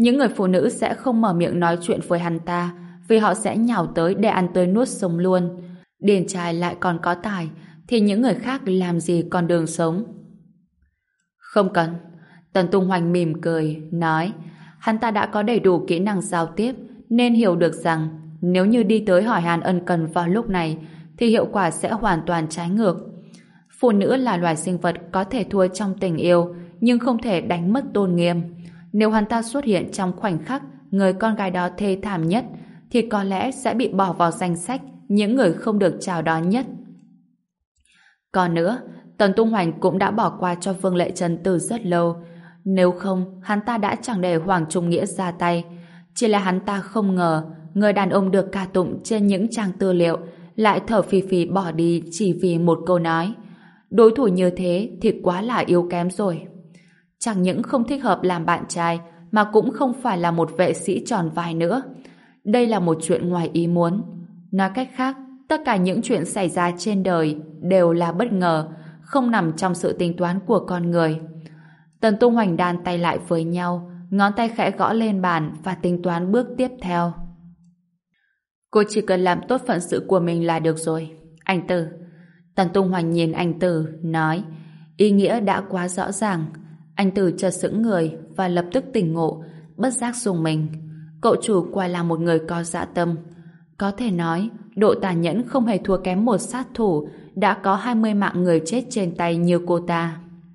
Những người phụ nữ sẽ không mở miệng nói chuyện với hắn ta vì họ sẽ nhào tới để ăn tươi nuốt sống luôn. Điển trai lại còn có tài thì những người khác làm gì còn đường sống. Không cần. Tần Tung Hoành mỉm cười, nói hắn ta đã có đầy đủ kỹ năng giao tiếp nên hiểu được rằng nếu như đi tới hỏi han ân cần vào lúc này thì hiệu quả sẽ hoàn toàn trái ngược. Phụ nữ là loài sinh vật có thể thua trong tình yêu nhưng không thể đánh mất tôn nghiêm. Nếu hắn ta xuất hiện trong khoảnh khắc người con gái đó thê thảm nhất thì có lẽ sẽ bị bỏ vào danh sách những người không được chào đón nhất. Còn nữa, Tần Tung Hoành cũng đã bỏ qua cho Vương Lệ Trân từ rất lâu. Nếu không, hắn ta đã chẳng để Hoàng Trung Nghĩa ra tay. Chỉ là hắn ta không ngờ người đàn ông được ca tụng trên những trang tư liệu lại thở phì phì bỏ đi chỉ vì một câu nói. Đối thủ như thế thì quá là yếu kém rồi. Chẳng những không thích hợp làm bạn trai mà cũng không phải là một vệ sĩ tròn vai nữa. Đây là một chuyện ngoài ý muốn. Nói cách khác, tất cả những chuyện xảy ra trên đời đều là bất ngờ, không nằm trong sự tính toán của con người. Tần Tung Hoành đan tay lại với nhau, ngón tay khẽ gõ lên bàn và tính toán bước tiếp theo. Cô chỉ cần làm tốt phận sự của mình là được rồi. Anh Tử. Tần Tung Hoành nhìn anh Tử, nói. Ý nghĩa đã quá rõ ràng. Anh Tử chợt sững người và lập tức tỉnh ngộ, bất giác rùng mình. Cậu chủ quả là một người có dạ tâm. Có thể nói, độ tàn nhẫn không hề thua kém một sát thủ đã có hai mươi mạng người chết trên tay như cô ta.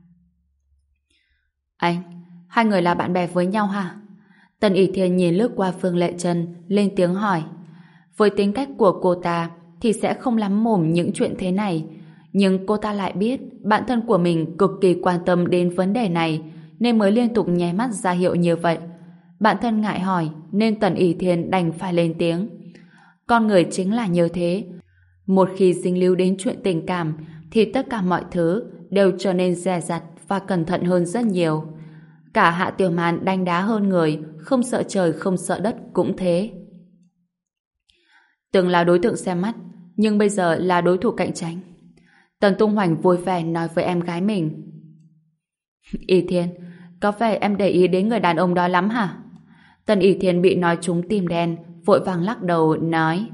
Anh, hai người là bạn bè với nhau hả? Tần ỷ Thiên nhìn lướt qua Phương Lệ Trân, lên tiếng hỏi. Với tính cách của cô ta thì sẽ không lắm mồm những chuyện thế này, nhưng cô ta lại biết bạn thân của mình cực kỳ quan tâm đến vấn đề này nên mới liên tục nháy mắt ra hiệu như vậy. Bạn thân ngại hỏi nên Tần ỷ Thiên đành phải lên tiếng. Con người chính là như thế. Một khi dính líu đến chuyện tình cảm thì tất cả mọi thứ đều trở nên dè dặt và cẩn thận hơn rất nhiều. Cả Hạ Tiểu Màn đánh đá hơn người, không sợ trời không sợ đất cũng thế. Từng là đối tượng xem mắt, nhưng bây giờ là đối thủ cạnh tranh. Tần Tung Hoành vui vẻ nói với em gái mình. ỷ Thiên, có vẻ em để ý đến người đàn ông đó lắm hả? Tần ỷ Thiên bị nói trúng tim đen, vội vàng lắc đầu, nói.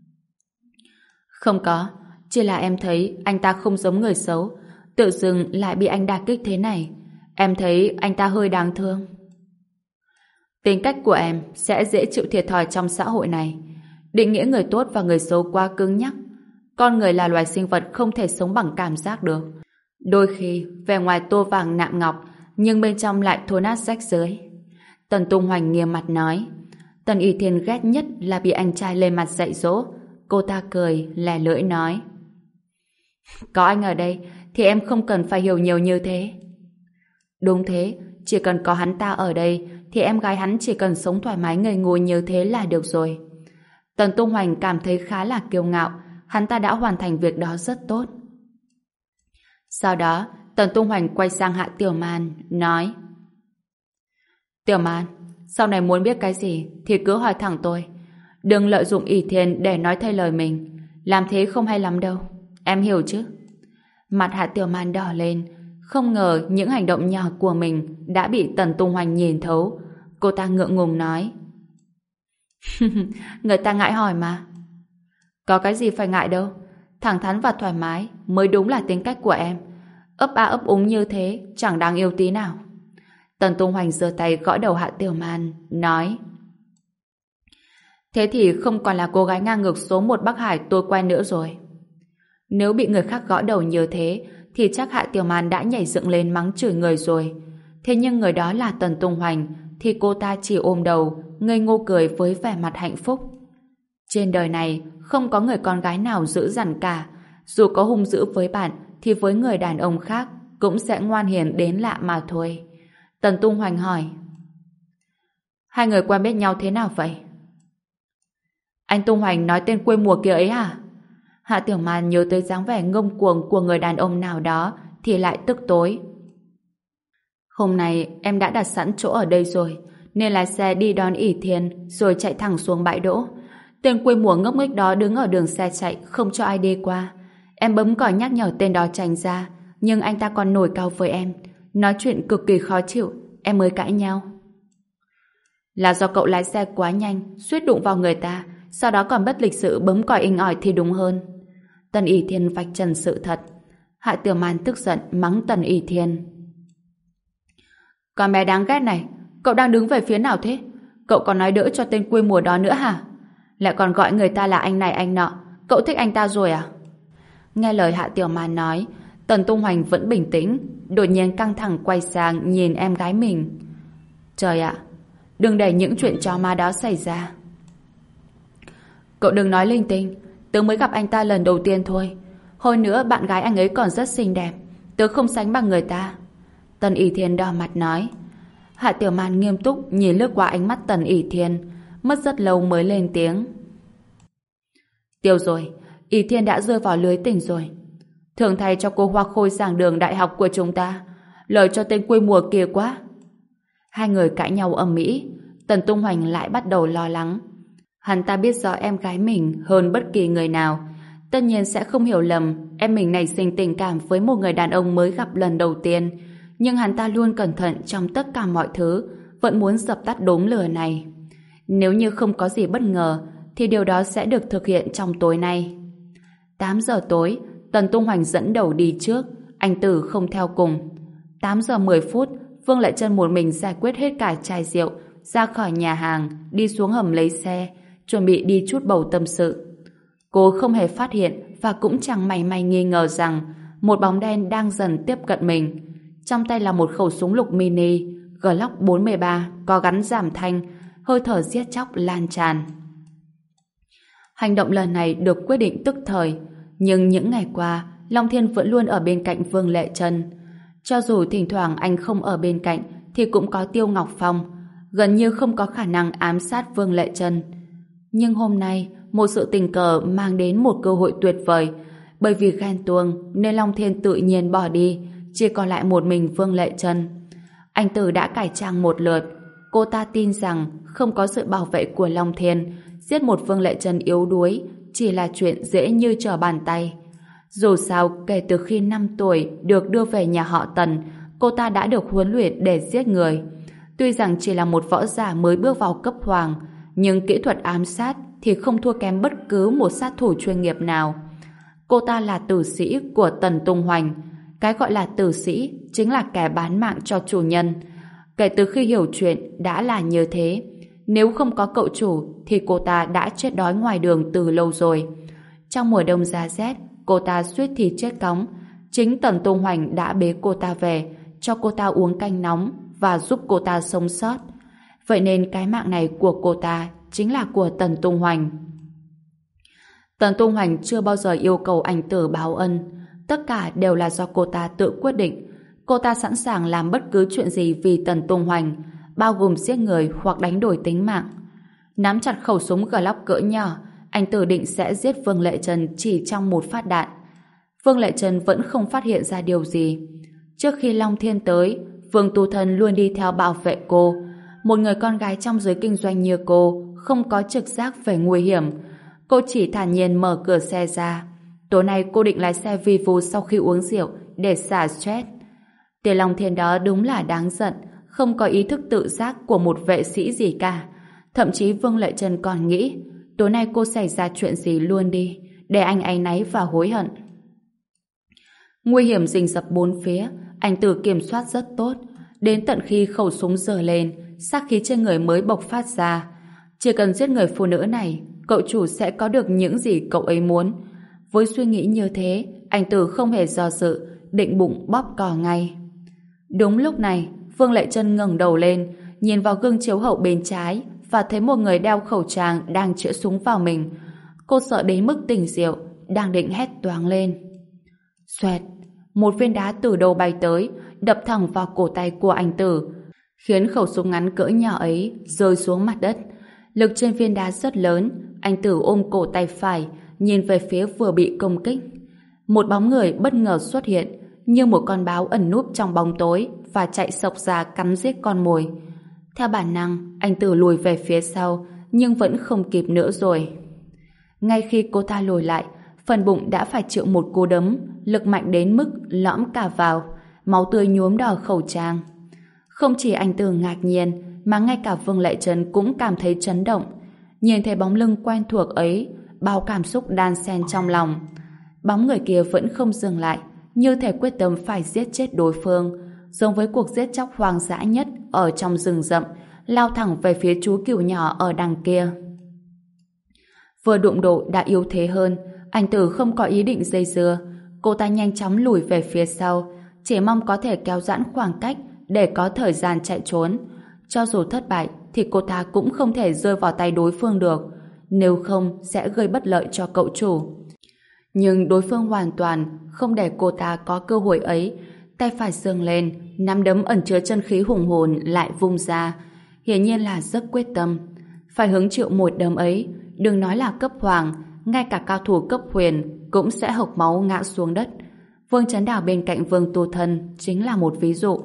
Không có, chỉ là em thấy anh ta không giống người xấu, tự dưng lại bị anh đả kích thế này. Em thấy anh ta hơi đáng thương. Tính cách của em sẽ dễ chịu thiệt thòi trong xã hội này. Định nghĩa người tốt và người xấu quá cứng nhắc. Con người là loài sinh vật không thể sống bằng cảm giác được. Đôi khi, vẻ ngoài tô vàng nạm ngọc, nhưng bên trong lại thối nát rách rưới. Tần Tung Hoành nghiêm mặt nói. Tần ỷ Thiên ghét nhất là bị anh trai lên mặt dạy dỗ. Cô ta cười, lè lưỡi nói. Có anh ở đây thì em không cần phải hiểu nhiều như thế. Đúng thế, chỉ cần có hắn ta ở đây thì em gái hắn chỉ cần sống thoải mái ngây ngô như thế là được rồi. Tần Tung Hoành cảm thấy khá là kiêu ngạo, hắn ta đã hoàn thành việc đó rất tốt. Sau đó, Tần Tung Hoành quay sang Hạ Tiểu Màn, nói. Tiểu Màn, sau này muốn biết cái gì thì cứ hỏi thẳng tôi. Đừng lợi dụng ỷ Thiên để nói thay lời mình. Làm thế không hay lắm đâu. Em hiểu chứ? Mặt Hạ Tiểu Màn đỏ lên. Không ngờ những hành động nhỏ của mình đã bị Tần Tung Hoành nhìn thấu. Cô ta ngượng ngùng nói. Người ta ngại hỏi mà. Có cái gì phải ngại đâu. Thẳng thắn và thoải mái mới đúng là tính cách của em. Ấp a ấp úng như thế chẳng đáng yêu tí nào. Tần Tung Hoành giơ tay gõ đầu Hạ Tiểu Màn, nói. Thế thì không còn là cô gái ngang ngược số một Bắc Hải tôi quen nữa rồi. Nếu bị người khác gõ đầu như thế thì chắc Hạ Tiểu Màn đã nhảy dựng lên mắng chửi người rồi. Thế nhưng người đó là Tần Tung Hoành thì cô ta chỉ ôm đầu, ngây ngô cười với vẻ mặt hạnh phúc. Trên đời này không có người con gái nào dữ dằn cả. Dù có hung dữ với bạn thì với người đàn ông khác cũng sẽ ngoan hiền đến lạ mà thôi. Tần Tung Hoành hỏi. Hai người quen biết nhau thế nào vậy? Anh Tung Hoành nói tên quê mùa kia ấy hả? Hạ Tiểu Màn nhớ tới dáng vẻ ngông cuồng của người đàn ông nào đó thì lại tức tối. Hôm nay em đã đặt sẵn chỗ ở đây rồi nên lái xe đi đón ỷ Thiên rồi chạy thẳng xuống bãi đỗ. Tên quê mùa ngốc nghếch đó đứng ở đường xe chạy không cho ai đi qua. Em bấm còi nhắc nhở tên đó tránh ra nhưng anh ta còn nổi cao với em, nói chuyện cực kỳ khó chịu, em mới cãi nhau. Là do cậu lái xe quá nhanh, suýt đụng vào người ta, sau đó còn bất lịch sự bấm còi inh ỏi thì đúng hơn. Tần ỷ thiên vạch trần sự thật. Hạ Tiểu Man tức giận mắng Tần ỷ thiên. Con bé đáng ghét này, cậu đang đứng về phía nào thế? Cậu còn nói đỡ cho tên quê mùa đó nữa hả? Lại còn gọi người ta là anh này anh nọ. Cậu thích anh ta rồi à? Nghe lời Hạ Tiểu Man nói, Tần Tung Hoành vẫn bình tĩnh, đột nhiên căng thẳng quay sang nhìn em gái mình. Trời ạ, đừng để những chuyện chó ma đó xảy ra. Cậu đừng nói linh tinh, tớ mới gặp anh ta lần đầu tiên thôi. Hồi nữa bạn gái anh ấy còn rất xinh đẹp, tớ không sánh bằng người ta. Tần ỷ thiên đỏ mặt nói. Hạ Tiểu Man nghiêm túc nhìn lướt qua ánh mắt Tần ỷ thiên, mất rất lâu mới lên tiếng. Tiêu rồi, ỷ thiên đã rơi vào lưới tình rồi. Thường thay cho cô hoa khôi giảng đường đại học của chúng ta, lời cho tên quê mùa kia quá. Hai người cãi nhau ầm ĩ. Tần Tung Hoành lại bắt đầu lo lắng. Hắn ta biết rõ em gái mình hơn bất kỳ người nào, tất nhiên sẽ không hiểu lầm em mình nảy sinh tình cảm với một người đàn ông mới gặp lần đầu tiên, nhưng hắn ta luôn cẩn thận trong tất cả mọi thứ, vẫn muốn dập tắt đốm lửa này. Nếu như không có gì bất ngờ thì điều đó sẽ được thực hiện trong tối nay. tám giờ tối, Tần Tung Hoành dẫn đầu đi trước, anh Tử không theo cùng. tám giờ mười phút, Vương Lệ Trân một mình giải quyết hết cả chai rượu, ra khỏi nhà hàng, đi xuống hầm lấy xe, chuẩn bị đi chút bầu tâm sự. Cô không hề phát hiện và cũng chẳng mảy may nghi ngờ rằng một bóng đen đang dần tiếp cận mình. Trong tay là một khẩu súng lục mini Glock bốn mươi ba có gắn giảm thanh, hơi thở giết chóc lan tràn. Hành động lần này được quyết định tức thời, nhưng những ngày qua Long Thiên vẫn luôn ở bên cạnh Vương Lệ Trân. Cho dù thỉnh thoảng anh không ở bên cạnh thì cũng có Tiêu Ngọc Phong, gần như không có khả năng ám sát Vương Lệ Trân. Nhưng hôm nay một sự tình cờ mang đến một cơ hội tuyệt vời. Bởi vì ghen tuông nên Long Thiên tự nhiên bỏ đi, chỉ còn lại một mình Vương Lệ Trân. Anh Tử đã cải trang một lượt. Cô ta tin rằng không có sự bảo vệ của Long Thiên, giết một Vương Lệ Trân yếu đuối chỉ là chuyện dễ như trở bàn tay. Dù sao, kể từ khi năm tuổi được đưa về nhà họ Tần, cô ta đã được huấn luyện để giết người. Tuy rằng chỉ là một võ giả mới bước vào cấp hoàng, nhưng kỹ thuật ám sát thì không thua kém bất cứ một sát thủ chuyên nghiệp nào. Cô ta là tử sĩ của Tần Tung Hoành. Cái gọi là tử sĩ chính là kẻ bán mạng cho chủ nhân. Kể từ khi hiểu chuyện đã là như thế. Nếu không có cậu chủ thì cô ta đã chết đói ngoài đường từ lâu rồi. Trong mùa đông giá rét, cô ta suýt thì chết cóng. Chính Tần Tung Hoành đã bế cô ta về, cho cô ta uống canh nóng và giúp cô ta sống sót. Vậy nên cái mạng này của cô ta chính là của Tần Tung Hoành. Tần Tung Hoành chưa bao giờ yêu cầu anh Tử báo ân. Tất cả đều là do cô ta tự quyết định. Cô ta sẵn sàng làm bất cứ chuyện gì vì Tần Tung Hoành, bao gồm giết người hoặc đánh đổi tính mạng. Nắm chặt khẩu súng Glock cỡ nhỏ, anh Tử định sẽ giết Vương Lệ Trân chỉ trong một phát đạn. Vương Lệ Trân vẫn không phát hiện ra điều gì. Trước khi Long Thiên tới, Vương Tu Thân luôn đi theo bảo vệ cô. Một người con gái trong giới kinh doanh như cô không có trực giác về nguy hiểm. Cô chỉ thản nhiên mở cửa xe ra. Tối nay cô định lái xe vi vu sau khi uống rượu để xả stress. Tiền Long Thiên đó đúng là đáng giận, không có ý thức tự giác của một vệ sĩ gì cả. Thậm chí Vương Lệ Trân còn nghĩ tối nay cô xảy ra chuyện gì luôn đi, để anh áy náy và hối hận. Nguy hiểm rình rập bốn phía, anh Tử kiểm soát rất tốt. Đến tận khi khẩu súng giơ lên, sát khí trên người mới bộc phát ra. Chỉ cần giết người phụ nữ này, cậu chủ sẽ có được những gì cậu ấy muốn. Với suy nghĩ như thế, anh Tử không hề do dự, định bụng bóp cò ngay. Đúng lúc này, Vương Lệ Trân ngẩng đầu lên, nhìn vào gương chiếu hậu bên trái và thấy một người đeo khẩu trang đang chĩa súng vào mình. Cô sợ đến mức tỉnh rượu, đang định hét toáng lên. Xoẹt, một viên đá từ đầu bay tới, đập thẳng vào cổ tay của anh Tử, khiến khẩu súng ngắn cỡ nhỏ ấy rơi xuống mặt đất. Lực trên viên đá rất lớn, anh Tử ôm cổ tay phải, nhìn về phía vừa bị công kích. Một bóng người bất ngờ xuất hiện, như một con báo ẩn núp trong bóng tối và chạy xộc ra cắn giết con mồi. Theo bản năng, anh Tử lùi về phía sau, nhưng vẫn không kịp nữa rồi. Ngay khi cô ta lùi lại, phần bụng đã phải chịu một cú đấm, lực mạnh đến mức lõm cả vào, máu tươi nhuốm đỏ khẩu trang. Không chỉ anh Tử ngạc nhiên, mà ngay cả Vương Lệ Trân cũng cảm thấy chấn động. Nhìn thấy bóng lưng quen thuộc ấy, bao cảm xúc đan xen trong lòng. Bóng người kia vẫn không dừng lại, như thể quyết tâm phải giết chết đối phương, giống với cuộc giết chóc hoang dã nhất ở trong rừng rậm, lao thẳng về phía chú cừu nhỏ ở đằng kia. Vừa đụng độ đã yếu thế hơn, anh Tử không có ý định dây dưa, cô ta nhanh chóng lùi về phía sau, chỉ mong có thể kéo giãn khoảng cách để có thời gian chạy trốn. Cho dù thất bại thì cô ta cũng không thể rơi vào tay đối phương được, nếu không sẽ gây bất lợi cho cậu chủ. Nhưng đối phương hoàn toàn không để cô ta có cơ hội ấy, tay phải giương lên, nắm đấm ẩn chứa chân khí hùng hồn lại vung ra, hiển nhiên là rất quyết tâm. Phải hứng chịu một đấm ấy, đừng nói là cấp hoàng, ngay cả cao thủ cấp huyền cũng sẽ hộc máu ngã xuống đất. Vương Chấn Đào bên cạnh Vương Tu Thân chính là một ví dụ.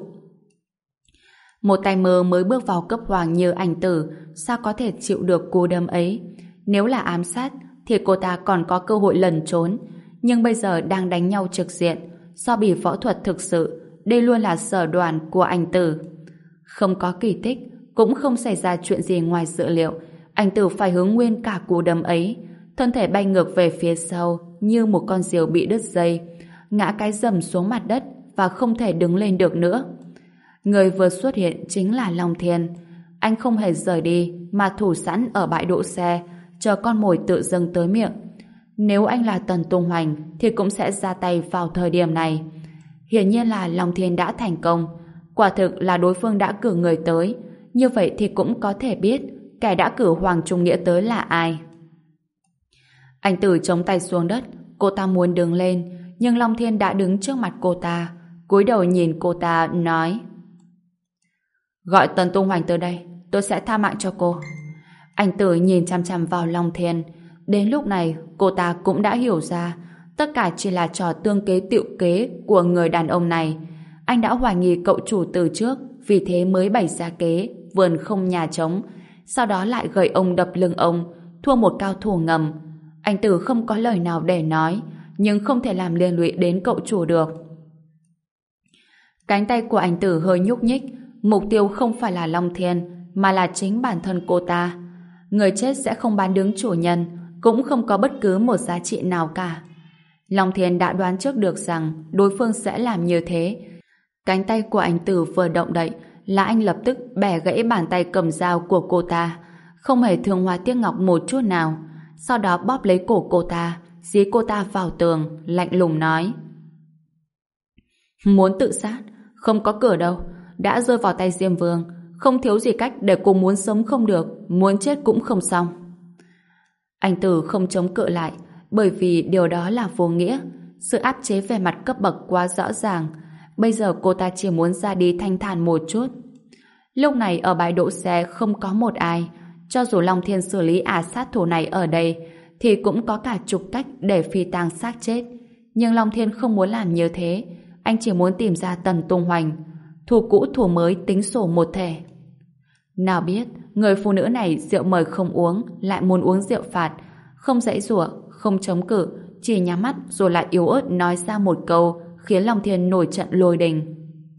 Một tay mơ mới bước vào cấp hoàng như Ảnh Tử sao có thể chịu được cú đấm ấy. Nếu là ám sát thì cô ta còn có cơ hội lẩn trốn, nhưng bây giờ đang đánh nhau trực diện, so bì võ thuật thực sự, đây luôn là sở đoàn của Ảnh Tử. Không có kỳ tích, cũng không xảy ra chuyện gì ngoài dự liệu, Ảnh Tử phải hướng nguyên cả cú đấm ấy, thân thể bay ngược về phía sau như một con diều bị đứt dây, ngã cái rầm xuống mặt đất và không thể đứng lên được nữa. Người vừa xuất hiện chính là Long Thiên. Anh không hề rời đi mà thủ sẵn ở bãi đỗ xe, chờ con mồi tự dâng tới miệng. Nếu anh là Tần Tung Hoành thì cũng sẽ ra tay vào thời điểm này. Hiển nhiên là Long Thiên đã thành công. Quả thực là đối phương đã cử người tới. Như vậy thì cũng có thể biết kẻ đã cử Hoàng Trung Nghĩa tới là ai. Anh Tử chống tay xuống đất, cô ta muốn đứng lên, nhưng Long Thiên đã đứng trước mặt cô ta, cúi đầu nhìn cô ta nói: "Gọi Tần Tung Hoành tới đây, tôi sẽ tha mạng cho cô." Anh Tử nhìn chăm chăm vào Long Thiên. Đến lúc này cô ta cũng đã hiểu ra tất cả chỉ là trò tương kế tựu kế của người đàn ông này. Anh đã hoài nghi cậu chủ từ trước, vì thế mới bày ra kế vườn không nhà trống, sau đó lại gợi ông đập lưng ông, thua một cao thủ ngầm. Anh Tử không có lời nào để nói, nhưng không thể làm liên lụy đến cậu chủ được. Cánh tay của anh Tử hơi nhúc nhích, mục tiêu không phải là Long Thiên mà là chính bản thân cô ta. Người chết sẽ không bán đứng chủ nhân, cũng không có bất cứ một giá trị nào cả. Long Thiên đã đoán trước được rằng đối phương sẽ làm như thế. Cánh tay của anh Tử vừa động đậy là anh lập tức bẻ gãy bàn tay cầm dao của cô ta, không hề thương hoa tiếc ngọc một chút nào. Sau đó bóp lấy cổ cô ta, dí cô ta vào tường, lạnh lùng nói: "Muốn tự sát? Không có cửa đâu. Đã rơi vào tay Diêm Vương, không thiếu gì cách để cô muốn sống không được, muốn chết cũng không xong." Anh Tử không chống cự lại, bởi vì điều đó là vô nghĩa. Sự áp chế về mặt cấp bậc quá rõ ràng. Bây giờ cô ta chỉ muốn ra đi thanh thản một chút. Lúc này ở bãi đỗ xe không có một ai. Cho dù Long Thiên xử lý ả sát thủ này ở đây, thì cũng có cả chục cách để phi tang xác chết. Nhưng Long Thiên không muốn làm như thế. Anh chỉ muốn tìm ra Tần Tung Hoành, thù cũ thù mới tính sổ một thể. Nào biết người phụ nữ này rượu mời không uống, lại muốn uống rượu phạt, không giãy giụa, không chống cự, chỉ nhắm mắt rồi lại yếu ớt nói ra một câu khiến Long Thiên nổi trận lôi đình: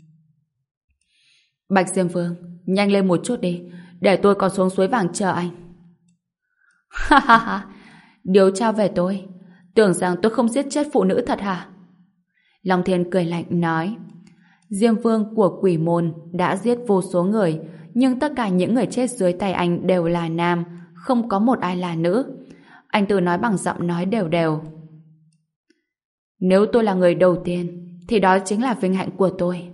"Bạch Diêm Vương, nhanh lên một chút đi, để tôi còn xuống suối vàng chờ anh." "Ha ha ha, điều tra về tôi, tưởng rằng tôi không giết chết phụ nữ thật hả?" Long Thiên cười lạnh nói: "Diêm Vương của Quỷ Môn đã giết vô số người, nhưng tất cả những người chết dưới tay anh đều là nam, không có một ai là nữ." Anh Tử nói bằng giọng nói đều đều: "Nếu tôi là người đầu tiên, thì đó chính là vinh hạnh của tôi.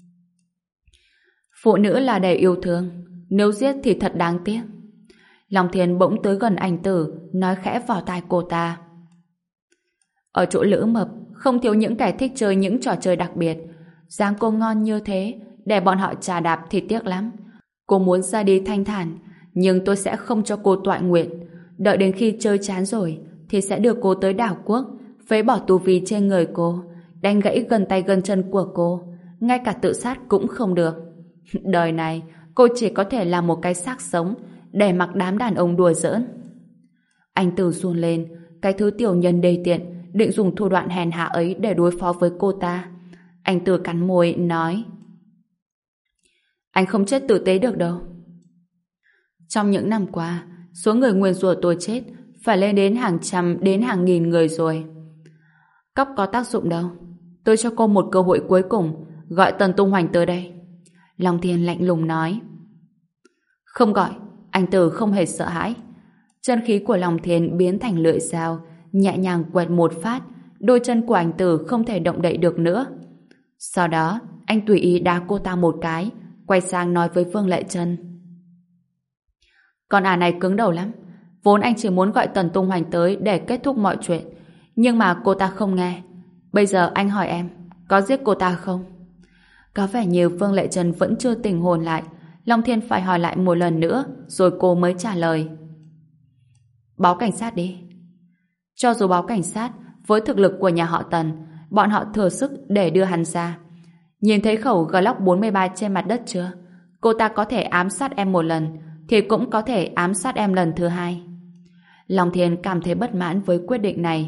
Phụ nữ là để yêu thương, nếu giết thì thật đáng tiếc." Long Thiên bỗng tới gần anh Tử, nói khẽ vào tai cô ta: "Ở chỗ Lữ Mập không thiếu những kẻ thích chơi những trò chơi đặc biệt. Dáng cô ngon như thế, để bọn họ chà đạp thì tiếc lắm. Cô muốn ra đi thanh thản, nhưng tôi sẽ không cho cô toại nguyện. Đợi đến khi chơi chán rồi, thì sẽ đưa cô tới đảo quốc, phế bỏ tu vi trên người cô, đánh gãy gân tay gân chân của cô, ngay cả tự sát cũng không được. Đời này, cô chỉ có thể là một cái xác sống, để mặc đám đàn ông đùa giỡn." Anh Tử run lên, cái thứ tiểu nhân đê tiện, định dùng thủ đoạn hèn hạ ấy để đối phó với cô ta. Anh Tử cắn môi, nói: Anh không chết tử tế được đâu. Trong những năm qua, số người nguyền rủa tôi chết phải lên đến hàng trăm đến hàng nghìn người rồi. Cóc có tác dụng đâu. Tôi cho cô một cơ hội cuối cùng, gọi Tần Tung Hoành tới đây. Long Thiên lạnh lùng nói. Không gọi, anh Tử không hề sợ hãi. Chân khí của Long Thiên biến thành lưỡi dao, nhẹ nhàng quẹt một phát, đôi chân của anh Tử không thể động đậy được nữa. Sau đó, anh tùy ý đá cô ta một cái, quay sang nói với Vương Lệ Trân. Con ả này cứng đầu lắm. Vốn anh chỉ muốn gọi Tần Tung Hoành tới để kết thúc mọi chuyện, nhưng mà cô ta không nghe. Bây giờ anh hỏi em, có giết cô ta không? Có vẻ như Vương Lệ Trân vẫn chưa tỉnh hồn lại. Long Thiên phải hỏi lại một lần nữa, rồi cô mới trả lời. Báo cảnh sát đi. Cho dù báo cảnh sát, với thực lực của nhà họ Tần, bọn họ thừa sức để đưa hắn ra. Nhìn thấy khẩu Glock bốn mươi ba trên mặt đất chưa? Cô ta có thể ám sát em một lần, thì cũng có thể ám sát em lần thứ hai. Long Thiên cảm thấy bất mãn với quyết định này.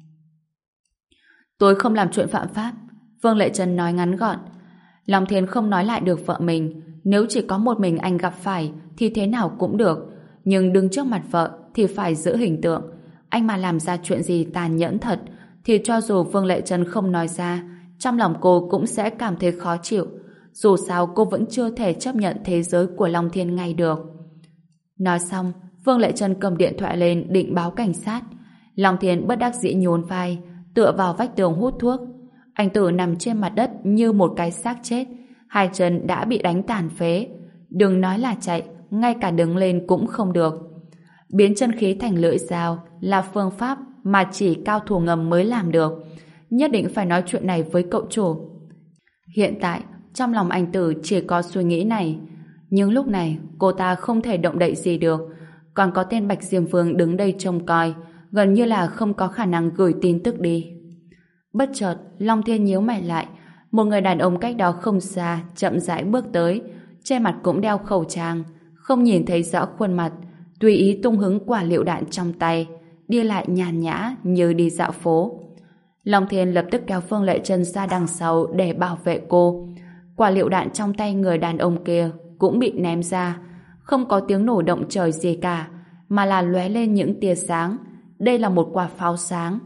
Tôi không làm chuyện phạm pháp, Vương Lệ Trân nói ngắn gọn. Long Thiên không nói lại được vợ mình. Nếu chỉ có một mình anh gặp phải thì thế nào cũng được, nhưng đứng trước mặt vợ thì phải giữ hình tượng. Anh mà làm ra chuyện gì tàn nhẫn thật thì cho dù Vương Lệ Trân không nói ra, trong lòng cô cũng sẽ cảm thấy khó chịu. Dù sao cô vẫn chưa thể chấp nhận thế giới của Long Thiên ngay được. Nói xong, Vương Lệ Trân cầm điện thoại lên định báo cảnh sát. Long Thiên bất đắc dĩ nhún vai, tựa vào vách tường hút thuốc. Anh Tử nằm trên mặt đất như một cái xác chết, hai chân đã bị đánh tàn phế. Đừng nói là chạy, ngay cả đứng lên cũng không được. Biến chân khí thành lưỡi dao là phương pháp mà chỉ cao thủ ngầm mới làm được. Nhất định phải nói chuyện này với cậu chủ. Hiện tại, trong lòng anh Tử chỉ có suy nghĩ này. Nhưng lúc này, cô ta không thể động đậy gì được. Còn có tên Bạch Diêm Vương đứng đây trông coi, gần như là không có khả năng gửi tin tức đi. Bất chợt, Long Thiên nhíu mày lại. Một người đàn ông cách đó không xa chậm rãi bước tới, trên mặt cũng đeo khẩu trang, không nhìn thấy rõ khuôn mặt, tùy ý tung hứng quả lựu đạn trong tay, đi lại nhàn nhã như đi dạo phố. Long Thiên lập tức kéo Phương Lệ Trân ra đằng sau để bảo vệ cô. Quả lựu đạn trong tay người đàn ông kia cũng bị ném ra, không có tiếng nổ động trời gì cả, mà là lóe lên những tia sáng. Đây là một quả pháo sáng.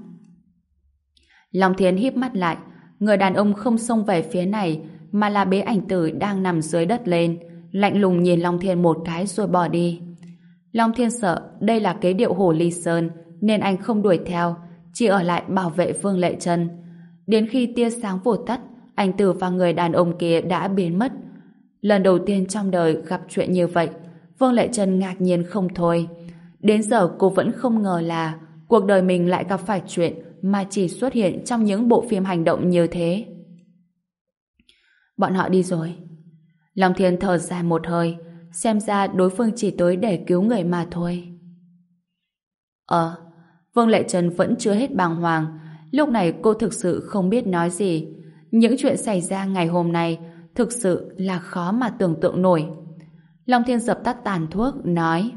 Long Thiên híp mắt lại, người đàn ông không xông về phía này, mà là bế ảnh tử đang nằm dưới đất lên, lạnh lùng nhìn Long Thiên một cái rồi bỏ đi. Long Thiên sợ đây là kế điệu Hồ Ly Sơn, nên anh không đuổi theo, chỉ ở lại bảo vệ Vương Lệ Trân. Đến khi tia sáng vụt tắt, ảnh tử và người đàn ông kia đã biến mất. Lần đầu tiên trong đời gặp chuyện như vậy, Vương Lệ Trân ngạc nhiên không thôi. Đến giờ cô vẫn không ngờ là cuộc đời mình lại gặp phải chuyện mà chỉ xuất hiện trong những bộ phim hành động như thế. Bọn họ đi rồi. Long Thiên thở dài một hơi, xem ra đối phương chỉ tới để cứu người mà thôi. Ờ, Vương Lệ Trân vẫn chưa hết bàng hoàng. Lúc này cô thực sự không biết nói gì. Những chuyện xảy ra ngày hôm nay thực sự là khó mà tưởng tượng nổi. Long Thiên dập tắt tàn thuốc, nói: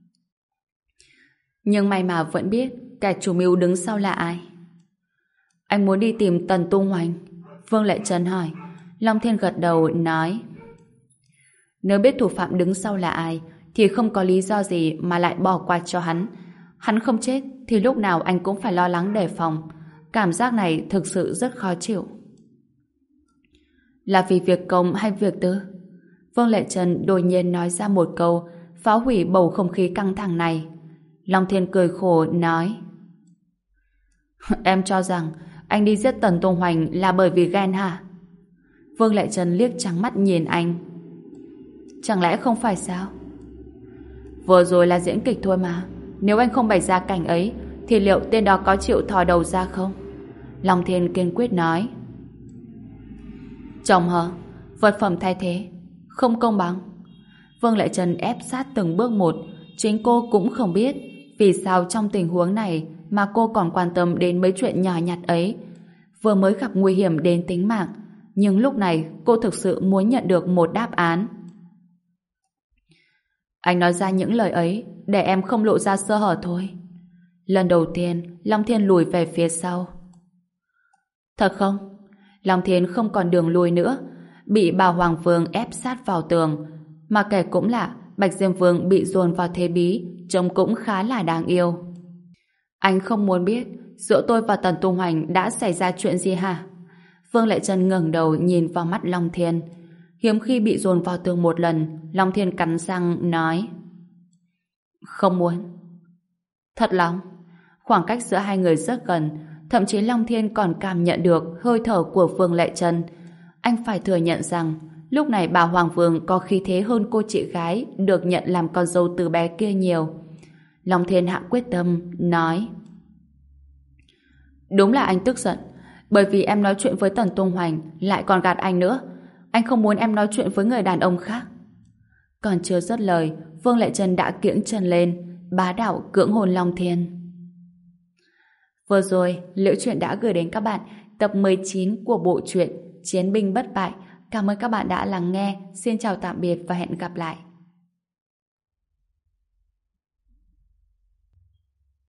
Nhưng may mà vẫn biết kẻ chủ mưu đứng sau là ai. Anh muốn đi tìm Tần Tung Hoành? Vương Lệ Trân hỏi. Long Thiên gật đầu, nói: Nếu biết thủ phạm đứng sau là ai thì không có lý do gì mà lại bỏ qua cho hắn. Hắn không chết thì lúc nào anh cũng phải lo lắng đề phòng. Cảm giác này thực sự rất khó chịu. Là vì việc công hay việc tư? Vương Lệ Trân đột nhiên nói ra một câu, phá hủy bầu không khí căng thẳng này. Long Thiên cười khổ, nói: Em cho rằng anh đi giết Tần Tung Hoành là bởi vì ghen hả? Vương Lệ Trân liếc trắng mắt nhìn anh. Chẳng lẽ không phải sao? Vừa rồi là diễn kịch thôi mà. Nếu anh không bày ra cảnh ấy thì liệu tên đó có chịu thò đầu ra không? Long Thiên kiên quyết nói. Chồng hả? Vật phẩm thay thế, không công bằng. Vương Lệ Trân ép sát từng bước một. Chính cô cũng không biết vì sao trong tình huống này mà cô còn quan tâm đến mấy chuyện nhỏ nhặt ấy. Vừa mới gặp nguy hiểm đến tính mạng, nhưng lúc này cô thực sự muốn nhận được một đáp án. Anh nói ra những lời ấy để em không lộ ra sơ hở thôi. Lần đầu tiên Long Thiên lùi về phía sau. Thật không? Long Thiên không còn đường lùi nữa. bị bà Hoàng Vương ép sát vào tường. Mà kể cũng lạ, Bạch Diêm Vương bị dồn vào thế bí, trông cũng khá là đáng yêu. Anh không muốn biết giữa tôi và Tần Tu Hoành đã xảy ra chuyện gì hả? Vương Lệ Trân ngẩng đầu nhìn vào mắt Long Thiên. Hiếm khi bị dồn vào tường một lần, Long Thiên cắn răng nói: Không muốn. Thật lòng, khoảng cách giữa hai người rất gần, thậm chí Long Thiên còn cảm nhận được hơi thở của Vương Lệ Trân. Anh phải thừa nhận rằng lúc này bà Hoàng Vương có khí thế hơn cô chị gái được nhận làm con dâu từ bé kia nhiều. Long Thiên hạ quyết tâm, nói: Đúng là anh tức giận, bởi vì em nói chuyện với Tần Tung Hoành lại còn gạt anh nữa. Anh không muốn em nói chuyện với người đàn ông khác. Còn chưa dứt lời, Vương Lệ Trân đã kiễng chân lên, bá đạo cưỡng hôn Long Thiên. Vừa rồi, Liễu Chuyện đã gửi đến các bạn tập mười chín của bộ truyện Chiến binh bất bại. Cảm ơn các bạn đã lắng nghe. Xin chào tạm biệt và hẹn gặp lại.